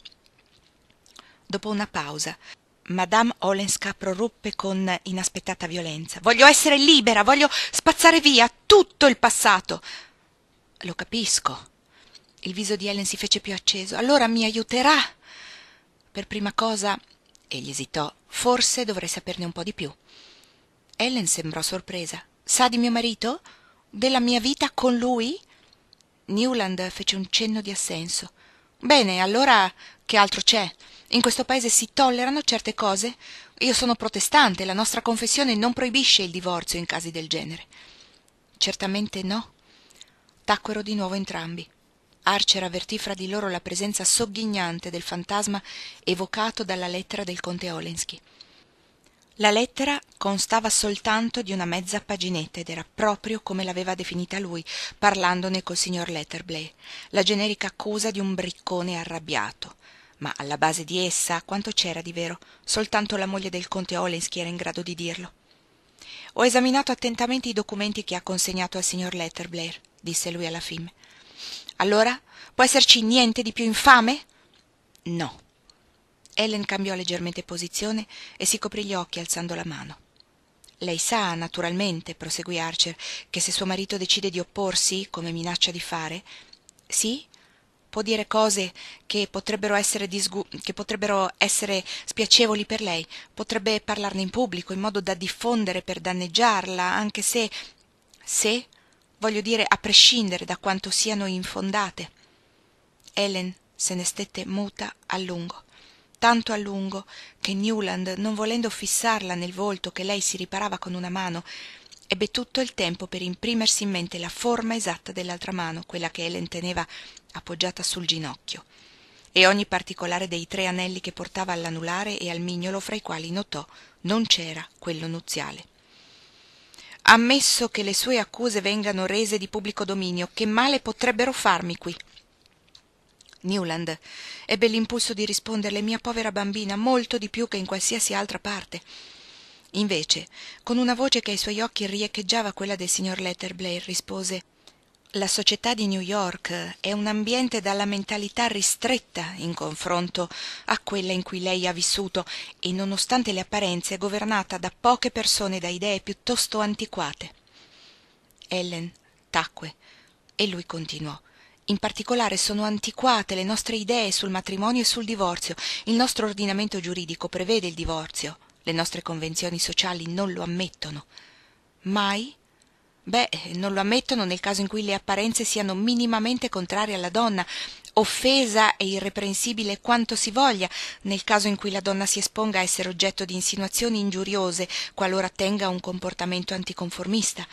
Dopo una pausa, Madame Olenska proruppe con inaspettata violenza. «Voglio essere libera, voglio spazzare via tutto il passato!» «Lo capisco». Il viso di Ellen si fece più acceso. «Allora mi aiuterà?» «Per prima cosa», egli esitò, «forse dovrei saperne un po' di più». Ellen sembrò sorpresa. «Sa di mio marito? Della mia vita con lui?» Newland fece un cenno di assenso. «Bene, allora che altro c'è? In questo paese si tollerano certe cose? Io sono protestante, la nostra confessione non proibisce il divorzio in casi del genere». «Certamente no». Tacquero di nuovo entrambi. Archer avvertì fra di loro la presenza sogghignante del fantasma evocato dalla lettera del conte Olensky. La lettera constava soltanto di una mezza paginetta ed era proprio come l'aveva definita lui, parlandone col signor Letterblay, la generica accusa di un briccone arrabbiato. Ma alla base di essa quanto c'era di vero? Soltanto la moglie del conte Olensky era in grado di dirlo. «Ho esaminato attentamente i documenti che ha consegnato al signor Letterblay», disse lui alla fine. «Allora? Può esserci niente di più infame?» «No». Ellen cambiò leggermente posizione e si coprì gli occhi alzando la mano. «Lei sa, naturalmente», proseguì Archer, «che se suo marito decide di opporsi, come minaccia di fare, sì, può dire cose che potrebbero essere spiacevoli per lei, potrebbe parlarne in pubblico in modo da diffondere per danneggiarla, anche se, voglio dire, a prescindere da quanto siano infondate». Ellen se ne stette muta a lungo, tanto a lungo che Newland, non volendo fissarla nel volto che lei si riparava con una mano, ebbe tutto il tempo per imprimersi in mente la forma esatta dell'altra mano, quella che Ellen teneva appoggiata sul ginocchio, e ogni particolare dei 3 anelli che portava all'anulare e al mignolo, fra i quali notò non c'era quello nuziale. «Ammesso che le sue accuse vengano rese di pubblico dominio, che male potrebbero farmi qui?» Newland ebbe l'impulso di risponderle: «Mia povera bambina, molto di più che in qualsiasi altra parte». Invece, con una voce che ai suoi occhi riecheggiava quella del signor Letterblay, rispose: «La società di New York è un ambiente dalla mentalità ristretta in confronto a quella in cui lei ha vissuto e, nonostante le apparenze, è governata da poche persone da idee piuttosto antiquate». Ellen tacque e lui continuò: «In particolare sono antiquate le nostre idee sul matrimonio e sul divorzio. Il nostro ordinamento giuridico prevede il divorzio, le nostre convenzioni sociali non lo ammettono». «Mai?» «Beh, non lo ammettono nel caso in cui le apparenze siano minimamente contrarie alla donna, offesa e irreprensibile quanto si voglia, nel caso in cui la donna si esponga a essere oggetto di insinuazioni ingiuriose, qualora tenga un comportamento anticonformista».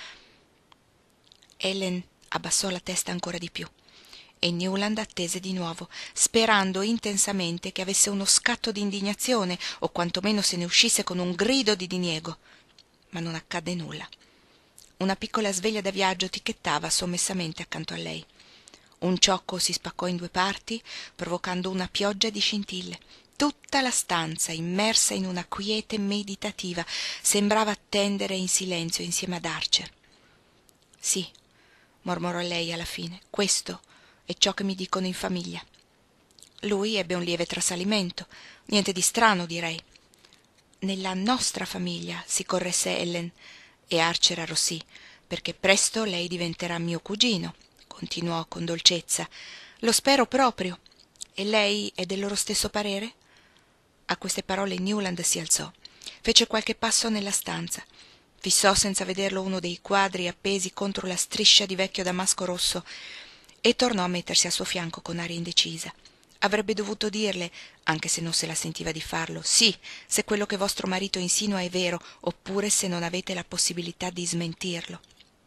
Ellen abbassò la testa ancora di più e Newland attese di nuovo, sperando intensamente che avesse uno scatto di indignazione o quantomeno se ne uscisse con un grido di diniego. Ma non accadde nulla. Una piccola sveglia da viaggio ticchettava sommessamente accanto a lei. Un ciocco si spaccò in 2 parti, provocando una pioggia di scintille. Tutta la stanza, immersa in una quiete meditativa, sembrava attendere in silenzio insieme ad Archer. «Sì», mormorò lei alla fine, «questo è ciò che mi dicono in famiglia». Lui ebbe un lieve trasalimento. «Niente di strano, direi». «Nella nostra famiglia», si corresse Ellen, e Archer arrossì, «perché presto lei diventerà mio cugino», continuò con dolcezza. «Lo spero proprio. E lei è del loro stesso parere?» A queste parole Newland si alzò, fece qualche passo nella stanza, fissò senza vederlo uno dei quadri appesi contro la striscia di vecchio damasco rosso e tornò a mettersi al suo fianco con aria indecisa. Avrebbe dovuto dirle, anche se non se la sentiva di farlo, sì, se quello che vostro marito insinua è vero, oppure se non avete la possibilità di smentirlo.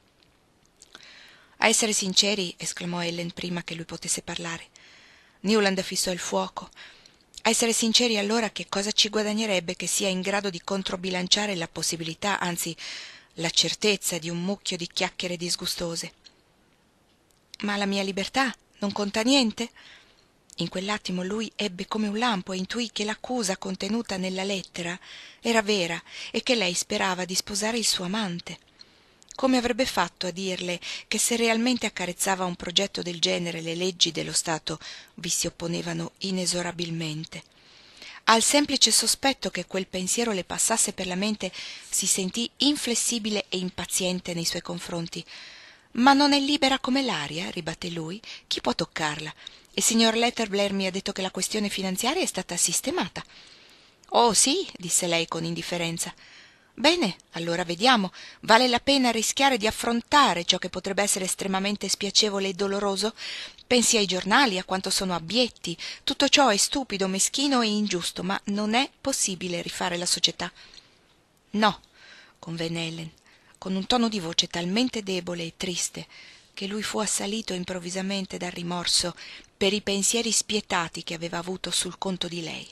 «A essere sinceri», esclamò Ellen prima che lui potesse parlare. Newland fissò il fuoco A essere sinceri allora, che cosa ci guadagnerebbe che sia in grado di controbilanciare la possibilità, anzi la certezza di un mucchio di chiacchiere disgustose? Ma la mia libertà non conta niente? In quell'attimo lui ebbe come un lampo e intuì che l'accusa contenuta nella lettera era vera e che lei sperava di sposare il suo amante. Come avrebbe fatto a dirle che se realmente accarezzava un progetto del genere le leggi dello Stato vi si opponevano inesorabilmente? Al semplice sospetto che quel pensiero le passasse per la mente si sentì inflessibile e impaziente nei suoi confronti. «Ma non è libera come l'aria», ribatté lui. «Chi può toccarla? Il signor Letterblair mi ha detto che la questione finanziaria è stata sistemata». «Oh sì», disse lei con indifferenza. «Bene, allora vediamo. Vale la pena rischiare di affrontare ciò che potrebbe essere estremamente spiacevole e doloroso? Pensi ai giornali, a quanto sono abietti. Tutto ciò è stupido, meschino e ingiusto, ma non è possibile rifare la società». «No», convenne Ellen, con un tono di voce talmente debole e triste che lui fu assalito improvvisamente dal rimorso per i pensieri spietati che aveva avuto sul conto di lei.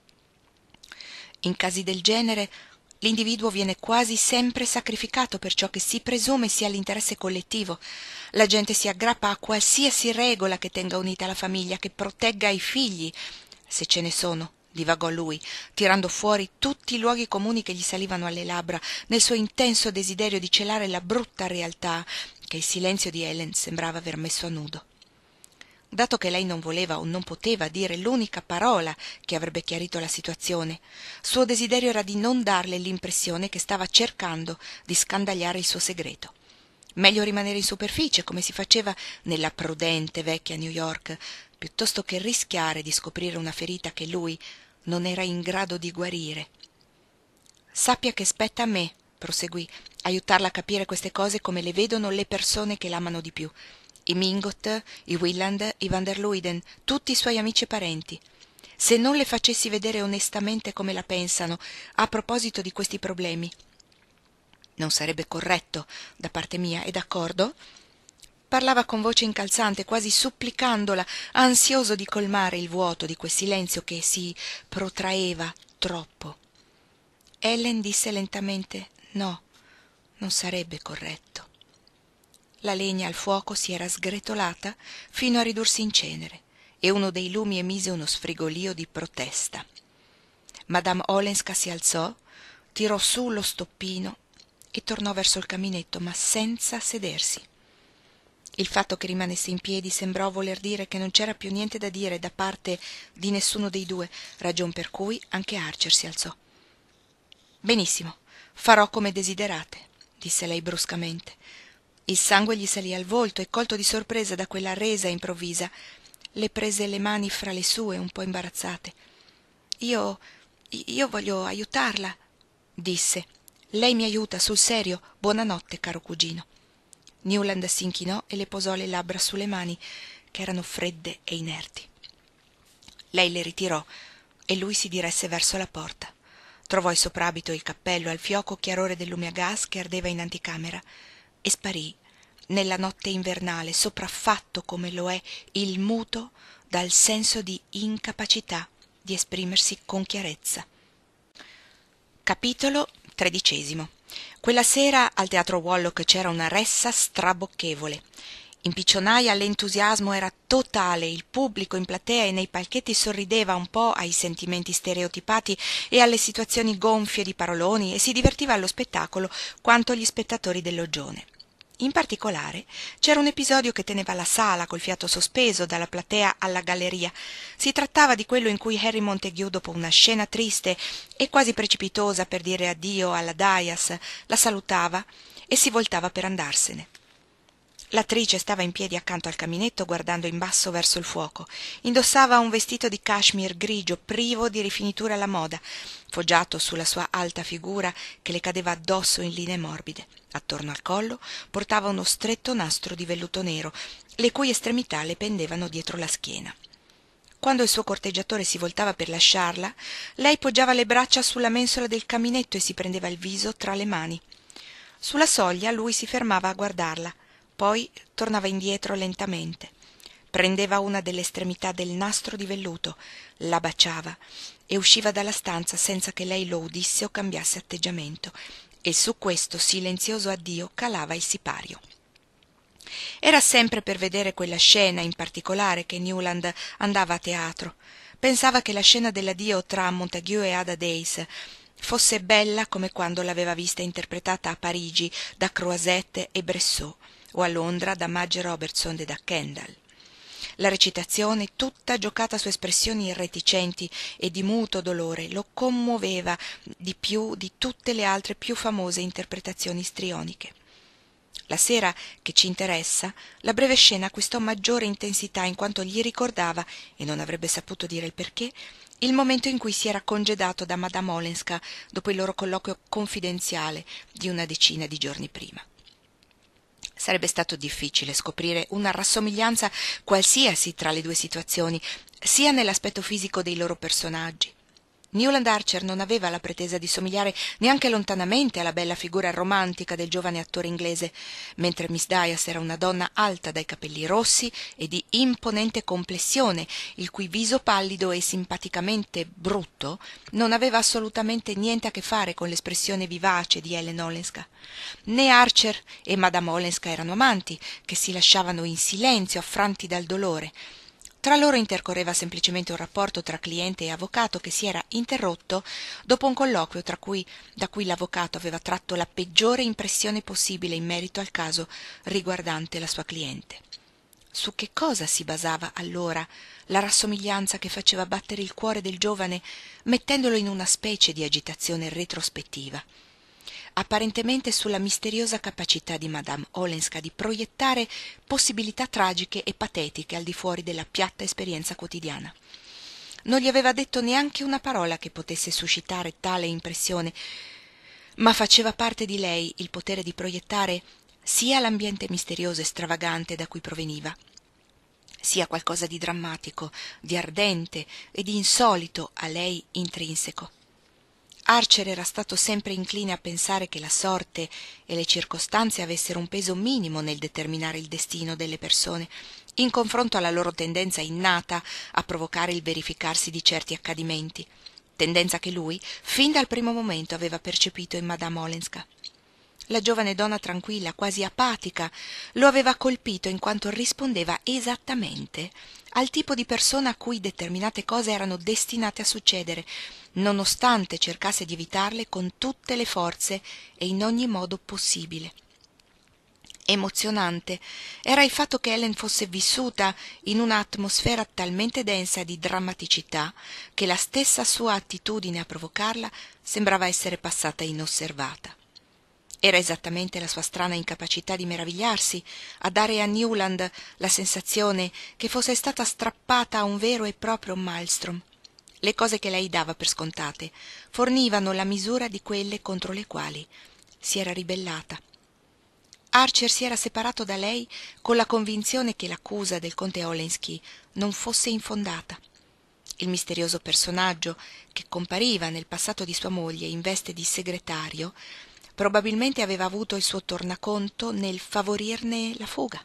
In casi del genere l'individuo viene quasi sempre sacrificato per ciò che si presume sia l'interesse collettivo. La gente si aggrappa a qualsiasi regola che tenga unita la famiglia, che protegga i figli, se ce ne sono, divagò lui, tirando fuori tutti i luoghi comuni che gli salivano alle labbra nel suo intenso desiderio di celare la brutta realtà che il silenzio di Ellen sembrava aver messo a nudo. Dato che lei non voleva o non poteva dire l'unica parola che avrebbe chiarito la situazione, suo desiderio era di non darle l'impressione che stava cercando di scandagliare il suo segreto. Meglio rimanere in superficie, come si faceva nella prudente vecchia New York, piuttosto che rischiare di scoprire una ferita che lui non era in grado di guarire. «Sappia che spetta a me», proseguì, «aiutarla a capire queste cose come le vedono le persone che l'amano di più. I Mingot, i Willand, i van der Luyden, tutti i suoi amici e parenti. Se non le facessi vedere onestamente come la pensano a proposito di questi problemi, non sarebbe corretto da parte mia, è d'accordo?» Parlava con voce incalzante, quasi supplicandola, ansioso di colmare il vuoto di quel silenzio che si protraeva troppo. Ellen disse lentamente «No, non sarebbe corretto». La legna al fuoco si era sgretolata fino a ridursi in cenere e uno dei lumi emise uno sfrigolio di protesta. Madame Olenska si alzò, tirò su lo stoppino e tornò verso il caminetto, ma senza sedersi. Il fatto che rimanesse in piedi sembrò voler dire che non c'era più niente da dire da parte di nessuno dei due, ragion per cui anche Archer si alzò. «Benissimo, farò come desiderate», disse lei bruscamente. Il sangue gli salì al volto e, colto di sorpresa da quella resa improvvisa, le prese le mani fra le sue, un po' imbarazzate. Io voglio aiutarla», disse. «Lei mi aiuta, sul serio. Buonanotte, caro cugino». Newland si inchinò e le posò le labbra sulle mani, che erano fredde e inerti. Lei le ritirò e lui si diresse verso la porta. Trovò il soprabito e il cappello al fioco chiarore del lume a gas che ardeva in anticamera e sparì nella notte invernale, sopraffatto come lo è il muto dal senso di incapacità di esprimersi con chiarezza. Capitolo 13. Quella sera al Teatro Wallock c'era una ressa strabocchevole. In piccionaia l'entusiasmo era totale, il pubblico in platea e nei palchetti sorrideva un po' ai sentimenti stereotipati e alle situazioni gonfie di paroloni e si divertiva allo spettacolo quanto gli spettatori del loggione. In particolare c'era un episodio che teneva la sala col fiato sospeso dalla platea alla galleria. Si trattava di quello in cui Harry Montague, dopo una scena triste e quasi precipitosa per dire addio alla Dias, la salutava e si voltava per andarsene. L'attrice stava in piedi accanto al caminetto guardando in basso verso il fuoco. Indossava un vestito di cashmere grigio privo di rifiniture alla moda, foggiato sulla sua alta figura che le cadeva addosso in linee morbide. Attorno al collo portava uno stretto nastro di velluto nero, le cui estremità le pendevano dietro la schiena. Quando il suo corteggiatore si voltava per lasciarla, lei poggiava le braccia sulla mensola del caminetto e si prendeva il viso tra le mani. Sulla soglia lui si fermava a guardarla, poi tornava indietro lentamente. prendeva una delle estremità del nastro di velluto, la baciava e usciva dalla stanza senza che lei lo udisse o cambiasse atteggiamento, e su questo silenzioso addio calava il sipario. Era sempre per vedere quella scena in particolare che Newland andava a teatro. Pensava che la scena dell'addio tra Montague e Ada Days fosse bella come quando l'aveva vista interpretata a Parigi da Croisette e Bressot, o a Londra da Madge Robertson e da Kendall. La recitazione, tutta giocata su espressioni reticenti e di muto dolore, lo commuoveva di più di tutte le altre più famose interpretazioni istrioniche. La sera che ci interessa, la breve scena acquistò maggiore intensità in quanto gli ricordava, e non avrebbe saputo dire il perché, il momento in cui si era congedato da Madame Olenska dopo il loro colloquio confidenziale di una decina di giorni prima. Sarebbe stato difficile scoprire una rassomiglianza qualsiasi tra le due situazioni, sia nell'aspetto fisico dei loro personaggi. Newland Archer non aveva la pretesa di somigliare neanche lontanamente alla bella figura romantica del giovane attore inglese, mentre Miss Dias era una donna alta dai capelli rossi e di imponente complessione, il cui viso pallido e simpaticamente brutto non aveva assolutamente niente a che fare con l'espressione vivace di Ellen Olenska. Né Archer e Madame Olenska erano amanti, che si lasciavano in silenzio affranti dal dolore. Tra loro intercorreva semplicemente un rapporto tra cliente e avvocato che si era interrotto dopo un colloquio da cui l'avvocato aveva tratto la peggiore impressione possibile in merito al caso riguardante la sua cliente. Su che cosa si basava allora la rassomiglianza che faceva battere il cuore del giovane, mettendolo in una specie di agitazione retrospettiva? Apparentemente sulla misteriosa capacità di Madame Olenska di proiettare possibilità tragiche e patetiche al di fuori della piatta esperienza quotidiana. Non gli aveva detto neanche una parola che potesse suscitare tale impressione, ma faceva parte di lei il potere di proiettare sia l'ambiente misterioso e stravagante da cui proveniva, sia qualcosa di drammatico, di ardente e di insolito a lei intrinseco. Archer era stato sempre incline a pensare che la sorte e le circostanze avessero un peso minimo nel determinare il destino delle persone, in confronto alla loro tendenza innata a provocare il verificarsi di certi accadimenti, tendenza che lui, fin dal primo momento, aveva percepito in Madame Olenska. La giovane donna tranquilla, quasi apatica, lo aveva colpito in quanto rispondeva esattamente al tipo di persona a cui determinate cose erano destinate a succedere, nonostante cercasse di evitarle con tutte le forze e in ogni modo possibile. Emozionante era il fatto che Ellen fosse vissuta in un'atmosfera talmente densa di drammaticità che la stessa sua attitudine a provocarla sembrava essere passata inosservata. Era esattamente la sua strana incapacità di meravigliarsi a dare a Newland la sensazione che fosse stata strappata a un vero e proprio maelstrom. Le cose che lei dava per scontate fornivano la misura di quelle contro le quali si era ribellata. Archer si era separato da lei con la convinzione che l'accusa del conte Olenski non fosse infondata. Il misterioso personaggio che compariva nel passato di sua moglie in veste di segretario probabilmente aveva avuto il suo tornaconto nel favorirne la fuga.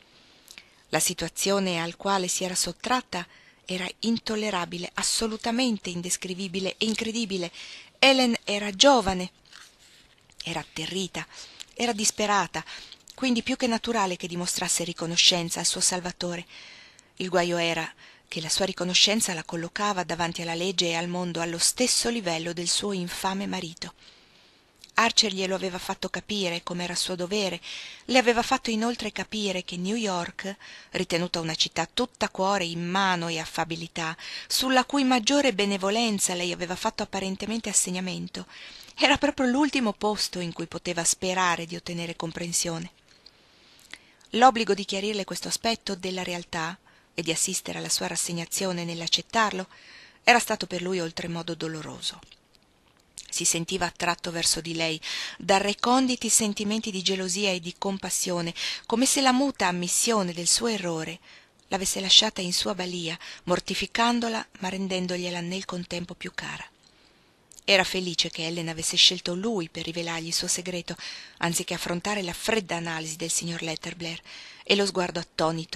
La situazione al quale si era sottratta era intollerabile, assolutamente indescrivibile e incredibile. Ellen era giovane, era atterrita, era disperata, quindi più che naturale che dimostrasse riconoscenza al suo salvatore. Il guaio era che la sua riconoscenza la collocava davanti alla legge e al mondo allo stesso livello del suo infame marito. Archer glielo aveva fatto capire, come era suo dovere. Le aveva fatto inoltre capire che New York, ritenuta una città tutta cuore, immano e affabilità, sulla cui maggiore benevolenza lei aveva fatto apparentemente assegnamento, era proprio l'ultimo posto in cui poteva sperare di ottenere comprensione. L'obbligo di chiarirle questo aspetto della realtà e di assistere alla sua rassegnazione nell'accettarlo era stato per lui oltremodo doloroso. Si sentiva attratto verso di lei da reconditi sentimenti di gelosia e di compassione, come se la muta ammissione del suo errore l'avesse lasciata in sua balia, mortificandola ma rendendogliela nel contempo più cara. Era felice che Ellen avesse scelto lui per rivelargli il suo segreto, anziché affrontare la fredda analisi del signor Letterblair e lo sguardo attonito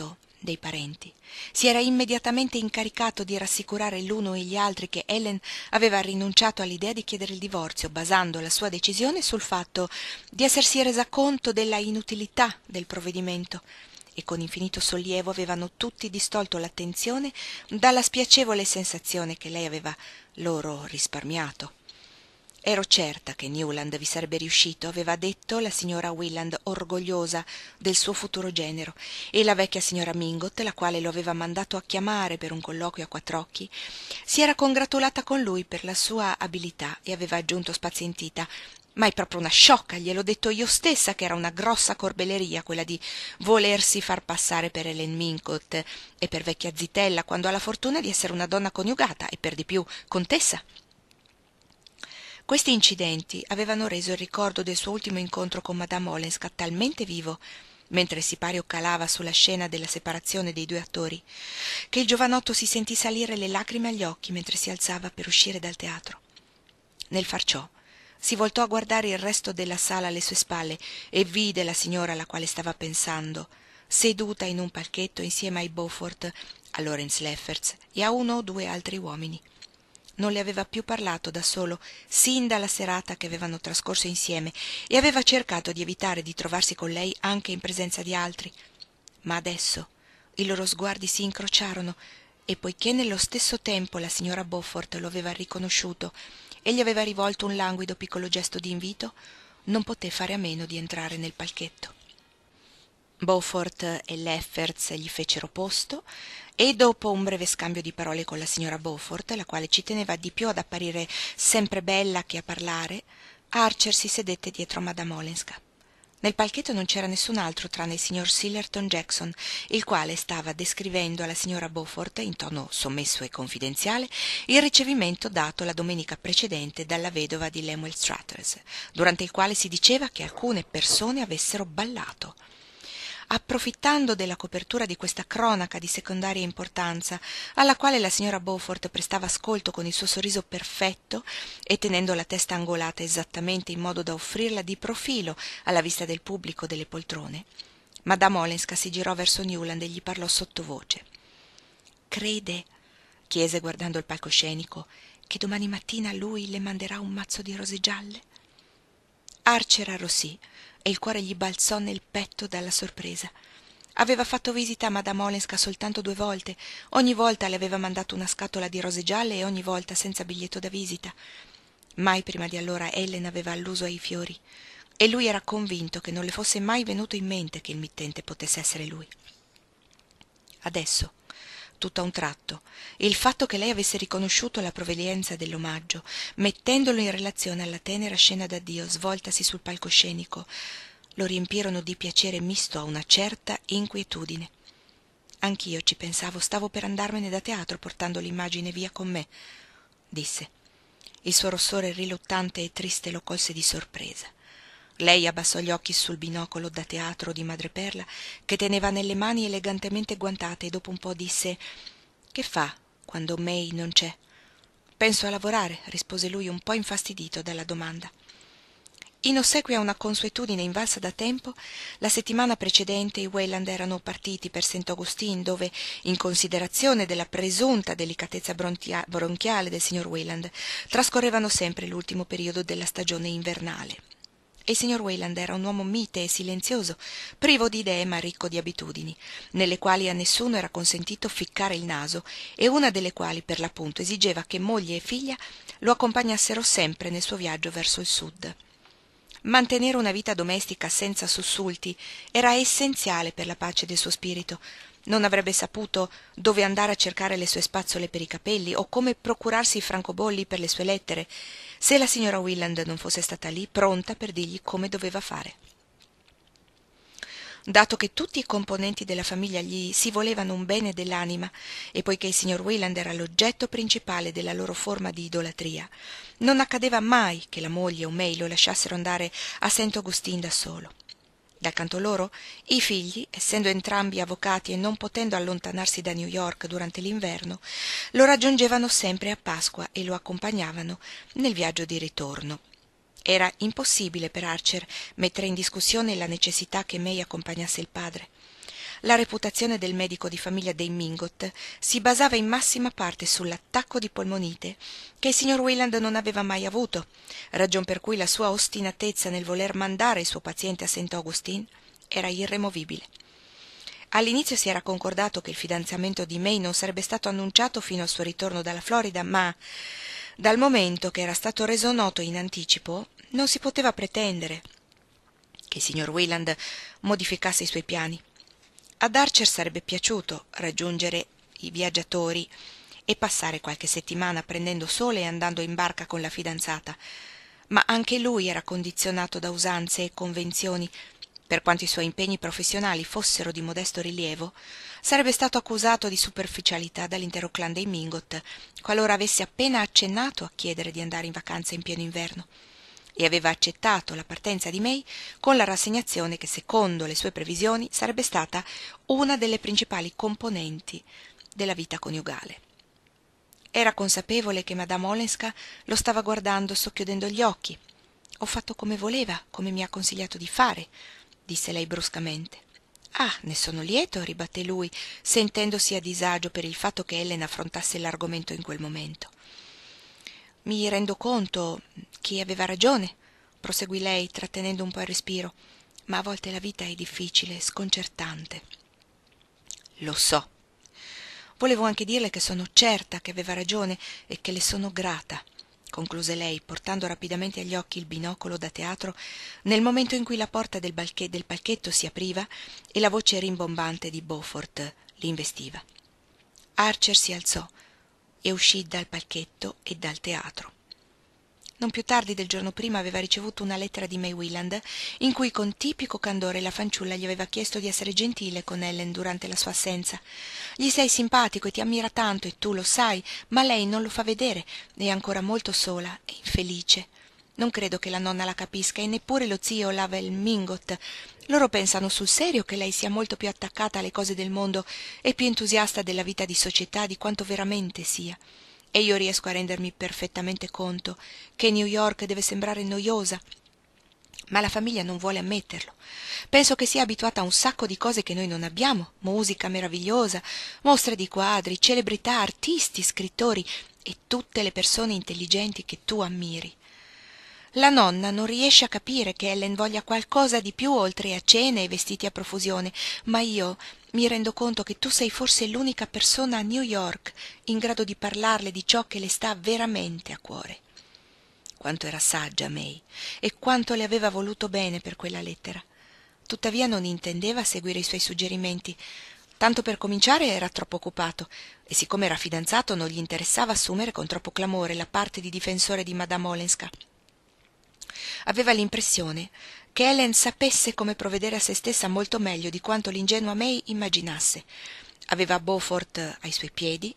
dei parenti. Si era immediatamente incaricato di rassicurare l'uno e gli altri che Ellen aveva rinunciato all'idea di chiedere il divorzio, basando la sua decisione sul fatto di essersi resa conto della inutilità del provvedimento, e con infinito sollievo avevano tutti distolto l'attenzione dalla spiacevole sensazione che lei aveva loro risparmiato. Ero certa che Newland vi sarebbe riuscito, aveva detto la signora Wieland, orgogliosa del suo futuro genero, e la vecchia signora Mingot, la quale lo aveva mandato a chiamare per un colloquio a quattr'occhi, si era congratulata con lui per la sua abilità e aveva aggiunto spazientita: «Ma è proprio una sciocca, gliel'ho detto io stessa che era una grossa corbelleria quella di volersi far passare per Ellen Mingot e per vecchia zitella, quando ha la fortuna di essere una donna coniugata e per di più contessa». Questi incidenti avevano reso il ricordo del suo ultimo incontro con Madame Olenska talmente vivo, mentre il sipario calava sulla scena della separazione dei due attori, che il giovanotto si sentì salire le lacrime agli occhi mentre si alzava per uscire dal teatro. Nel far ciò, si voltò a guardare il resto della sala alle sue spalle e vide la signora alla quale stava pensando, seduta in un palchetto insieme ai Beaufort, a Lawrence Lefferts e a uno o due altri uomini. Non le aveva più parlato da solo sin dalla serata che avevano trascorso insieme e aveva cercato di evitare di trovarsi con lei anche in presenza di altri. Ma adesso i loro sguardi si incrociarono e poiché nello stesso tempo la signora Beaufort lo aveva riconosciuto e gli aveva rivolto un languido piccolo gesto di invito, non poté fare a meno di entrare nel palchetto. Beaufort e Lefferts gli fecero posto e dopo un breve scambio di parole con la signora Beaufort, la quale ci teneva di più ad apparire sempre bella che a parlare, Archer si sedette dietro a Madame Olenska. Nel palchetto non c'era nessun altro tranne il signor Sillerton Jackson, il quale stava descrivendo alla signora Beaufort, in tono sommesso e confidenziale, il ricevimento dato la domenica precedente dalla vedova di Lemuel Struthers, durante il quale si diceva che alcune persone avessero ballato. Approfittando della copertura di questa cronaca di secondaria importanza, alla quale la signora Beaufort prestava ascolto con il suo sorriso perfetto e tenendo la testa angolata esattamente in modo da offrirla di profilo alla vista del pubblico delle poltrone, Madame Olenska si girò verso Newland e gli parlò sottovoce. «Crede», chiese guardando il palcoscenico, «che domani mattina lui le manderà un mazzo di rose gialle?» Archer arrossì e il cuore gli balzò nel petto dalla sorpresa. Aveva fatto visita a Madame Olenska soltanto 2 volte, ogni volta le aveva mandato una scatola di rose gialle e ogni volta senza biglietto da visita. Mai prima di allora Ellen aveva alluso ai fiori e lui era convinto che non le fosse mai venuto in mente che il mittente potesse essere lui. Adesso, tutto a un tratto, il fatto che lei avesse riconosciuto la provenienza dell'omaggio, mettendolo in relazione alla tenera scena d'addio svoltasi sul palcoscenico, lo riempirono di piacere misto a una certa inquietudine. «Anch'io ci pensavo, stavo per andarmene da teatro portando l'immagine via con me», disse. Il suo rossore riluttante e triste lo colse di sorpresa. Lei abbassò gli occhi sul binocolo da teatro di madreperla che teneva nelle mani elegantemente guantate e dopo un po' disse: «Che fa quando May non c'è?» «Penso a lavorare», rispose lui un po' infastidito dalla domanda. In ossequio a una consuetudine invalsa da tempo, la settimana precedente i Wayland erano partiti per St. Augustine, dove, in considerazione della presunta delicatezza bronchiale del signor Wayland, trascorrevano sempre l'ultimo periodo della stagione invernale. E il signor Wayland era un uomo mite e silenzioso, privo di idee ma ricco di abitudini, nelle quali a nessuno era consentito ficcare il naso, e una delle quali per l'appunto esigeva che moglie e figlia lo accompagnassero sempre nel suo viaggio verso il sud. Mantenere una vita domestica senza sussulti era essenziale per la pace del suo spirito. Non avrebbe saputo dove andare a cercare le sue spazzole per i capelli o come procurarsi i francobolli per le sue lettere, se la signora Wieland non fosse stata lì, pronta per dirgli come doveva fare. Dato che tutti i componenti della famiglia gli si volevano un bene dell'anima e poiché il signor Wieland era l'oggetto principale della loro forma di idolatria, non accadeva mai che la moglie o May lo lasciassero andare a St. Augustine da solo. Dal canto loro, i figli, essendo entrambi avvocati e non potendo allontanarsi da New York durante l'inverno, lo raggiungevano sempre a Pasqua e lo accompagnavano nel viaggio di ritorno. Era impossibile per Archer mettere in discussione la necessità che May accompagnasse il padre. La reputazione del medico di famiglia dei Mingot si basava in massima parte sull'attacco di polmonite che il signor Wieland non aveva mai avuto, ragion per cui la sua ostinatezza nel voler mandare il suo paziente a St. Augustine era irremovibile. All'inizio si era concordato che il fidanzamento di May non sarebbe stato annunciato fino al suo ritorno dalla Florida, ma dal momento che era stato reso noto in anticipo non si poteva pretendere che il signor Wieland modificasse i suoi piani. Ad Archer sarebbe piaciuto raggiungere i viaggiatori e passare qualche settimana prendendo sole e andando in barca con la fidanzata, ma anche lui era condizionato da usanze e convenzioni. Per quanto i suoi impegni professionali fossero di modesto rilievo, sarebbe stato accusato di superficialità dall'intero clan dei Mingot qualora avesse appena accennato a chiedere di andare in vacanza in pieno inverno, e aveva accettato la partenza di May con la rassegnazione che, secondo le sue previsioni, sarebbe stata una delle principali componenti della vita coniugale. Era consapevole che Madame Olenska lo stava guardando socchiudendo gli occhi. «Ho fatto come voleva, come mi ha consigliato di fare», disse lei bruscamente. «Ah, ne sono lieto», ribatté lui, sentendosi a disagio per il fatto che Ellen affrontasse l'argomento in quel momento. «Mi rendo conto che aveva ragione», proseguì lei, trattenendo un po' il respiro, «ma a volte la vita è difficile, sconcertante». «Lo so. Volevo anche dirle che sono certa che aveva ragione e che le sono grata», concluse lei, portando rapidamente agli occhi il binocolo da teatro nel momento in cui la porta del palchetto si apriva e la voce rimbombante di Beaufort l'investiva. Archer si alzò e uscì dal palchetto e dal teatro. Non più tardi del giorno prima aveva ricevuto una lettera di May Wieland in cui con tipico candore la fanciulla gli aveva chiesto di essere gentile con Ellen durante la sua assenza. «Gli sei simpatico e ti ammira tanto e tu lo sai, ma lei non lo fa vedere, è ancora molto sola e infelice. Non credo che la nonna la capisca e neppure lo zio Lovell Mingot. Loro pensano sul serio che lei sia molto più attaccata alle cose del mondo e più entusiasta della vita di società di quanto veramente sia. E io riesco a rendermi perfettamente conto che New York deve sembrare noiosa, ma la famiglia non vuole ammetterlo. Penso che sia abituata a un sacco di cose che noi non abbiamo, musica meravigliosa, mostre di quadri, celebrità, artisti, scrittori e tutte le persone intelligenti che tu ammiri. La nonna non riesce a capire che Ellen voglia qualcosa di più oltre a cene e vestiti a profusione, ma io mi rendo conto che tu sei forse l'unica persona a New York in grado di parlarle di ciò che le sta veramente a cuore». Quanto era saggia May e quanto le aveva voluto bene per quella lettera. Tuttavia non intendeva seguire i suoi suggerimenti. Tanto per cominciare era troppo occupato e siccome era fidanzato non gli interessava assumere con troppo clamore la parte di difensore di Madame Olenska. Aveva l'impressione che Ellen sapesse come provvedere a se stessa molto meglio di quanto l'ingenua May immaginasse. Aveva Beaufort ai suoi piedi,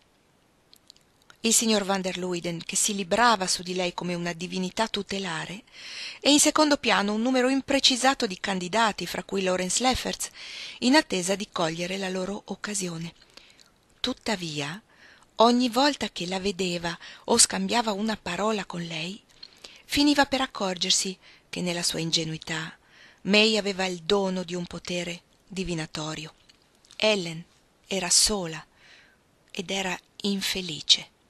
il signor van der Luyden che si librava su di lei come una divinità tutelare, e in secondo piano un numero imprecisato di candidati, fra cui Lawrence Lefferts, in attesa di cogliere la loro occasione. Tuttavia, ogni volta che la vedeva o scambiava una parola con lei, finiva per accorgersi che nella sua ingenuità May aveva il dono di un potere divinatorio. Ellen era sola ed era infelice.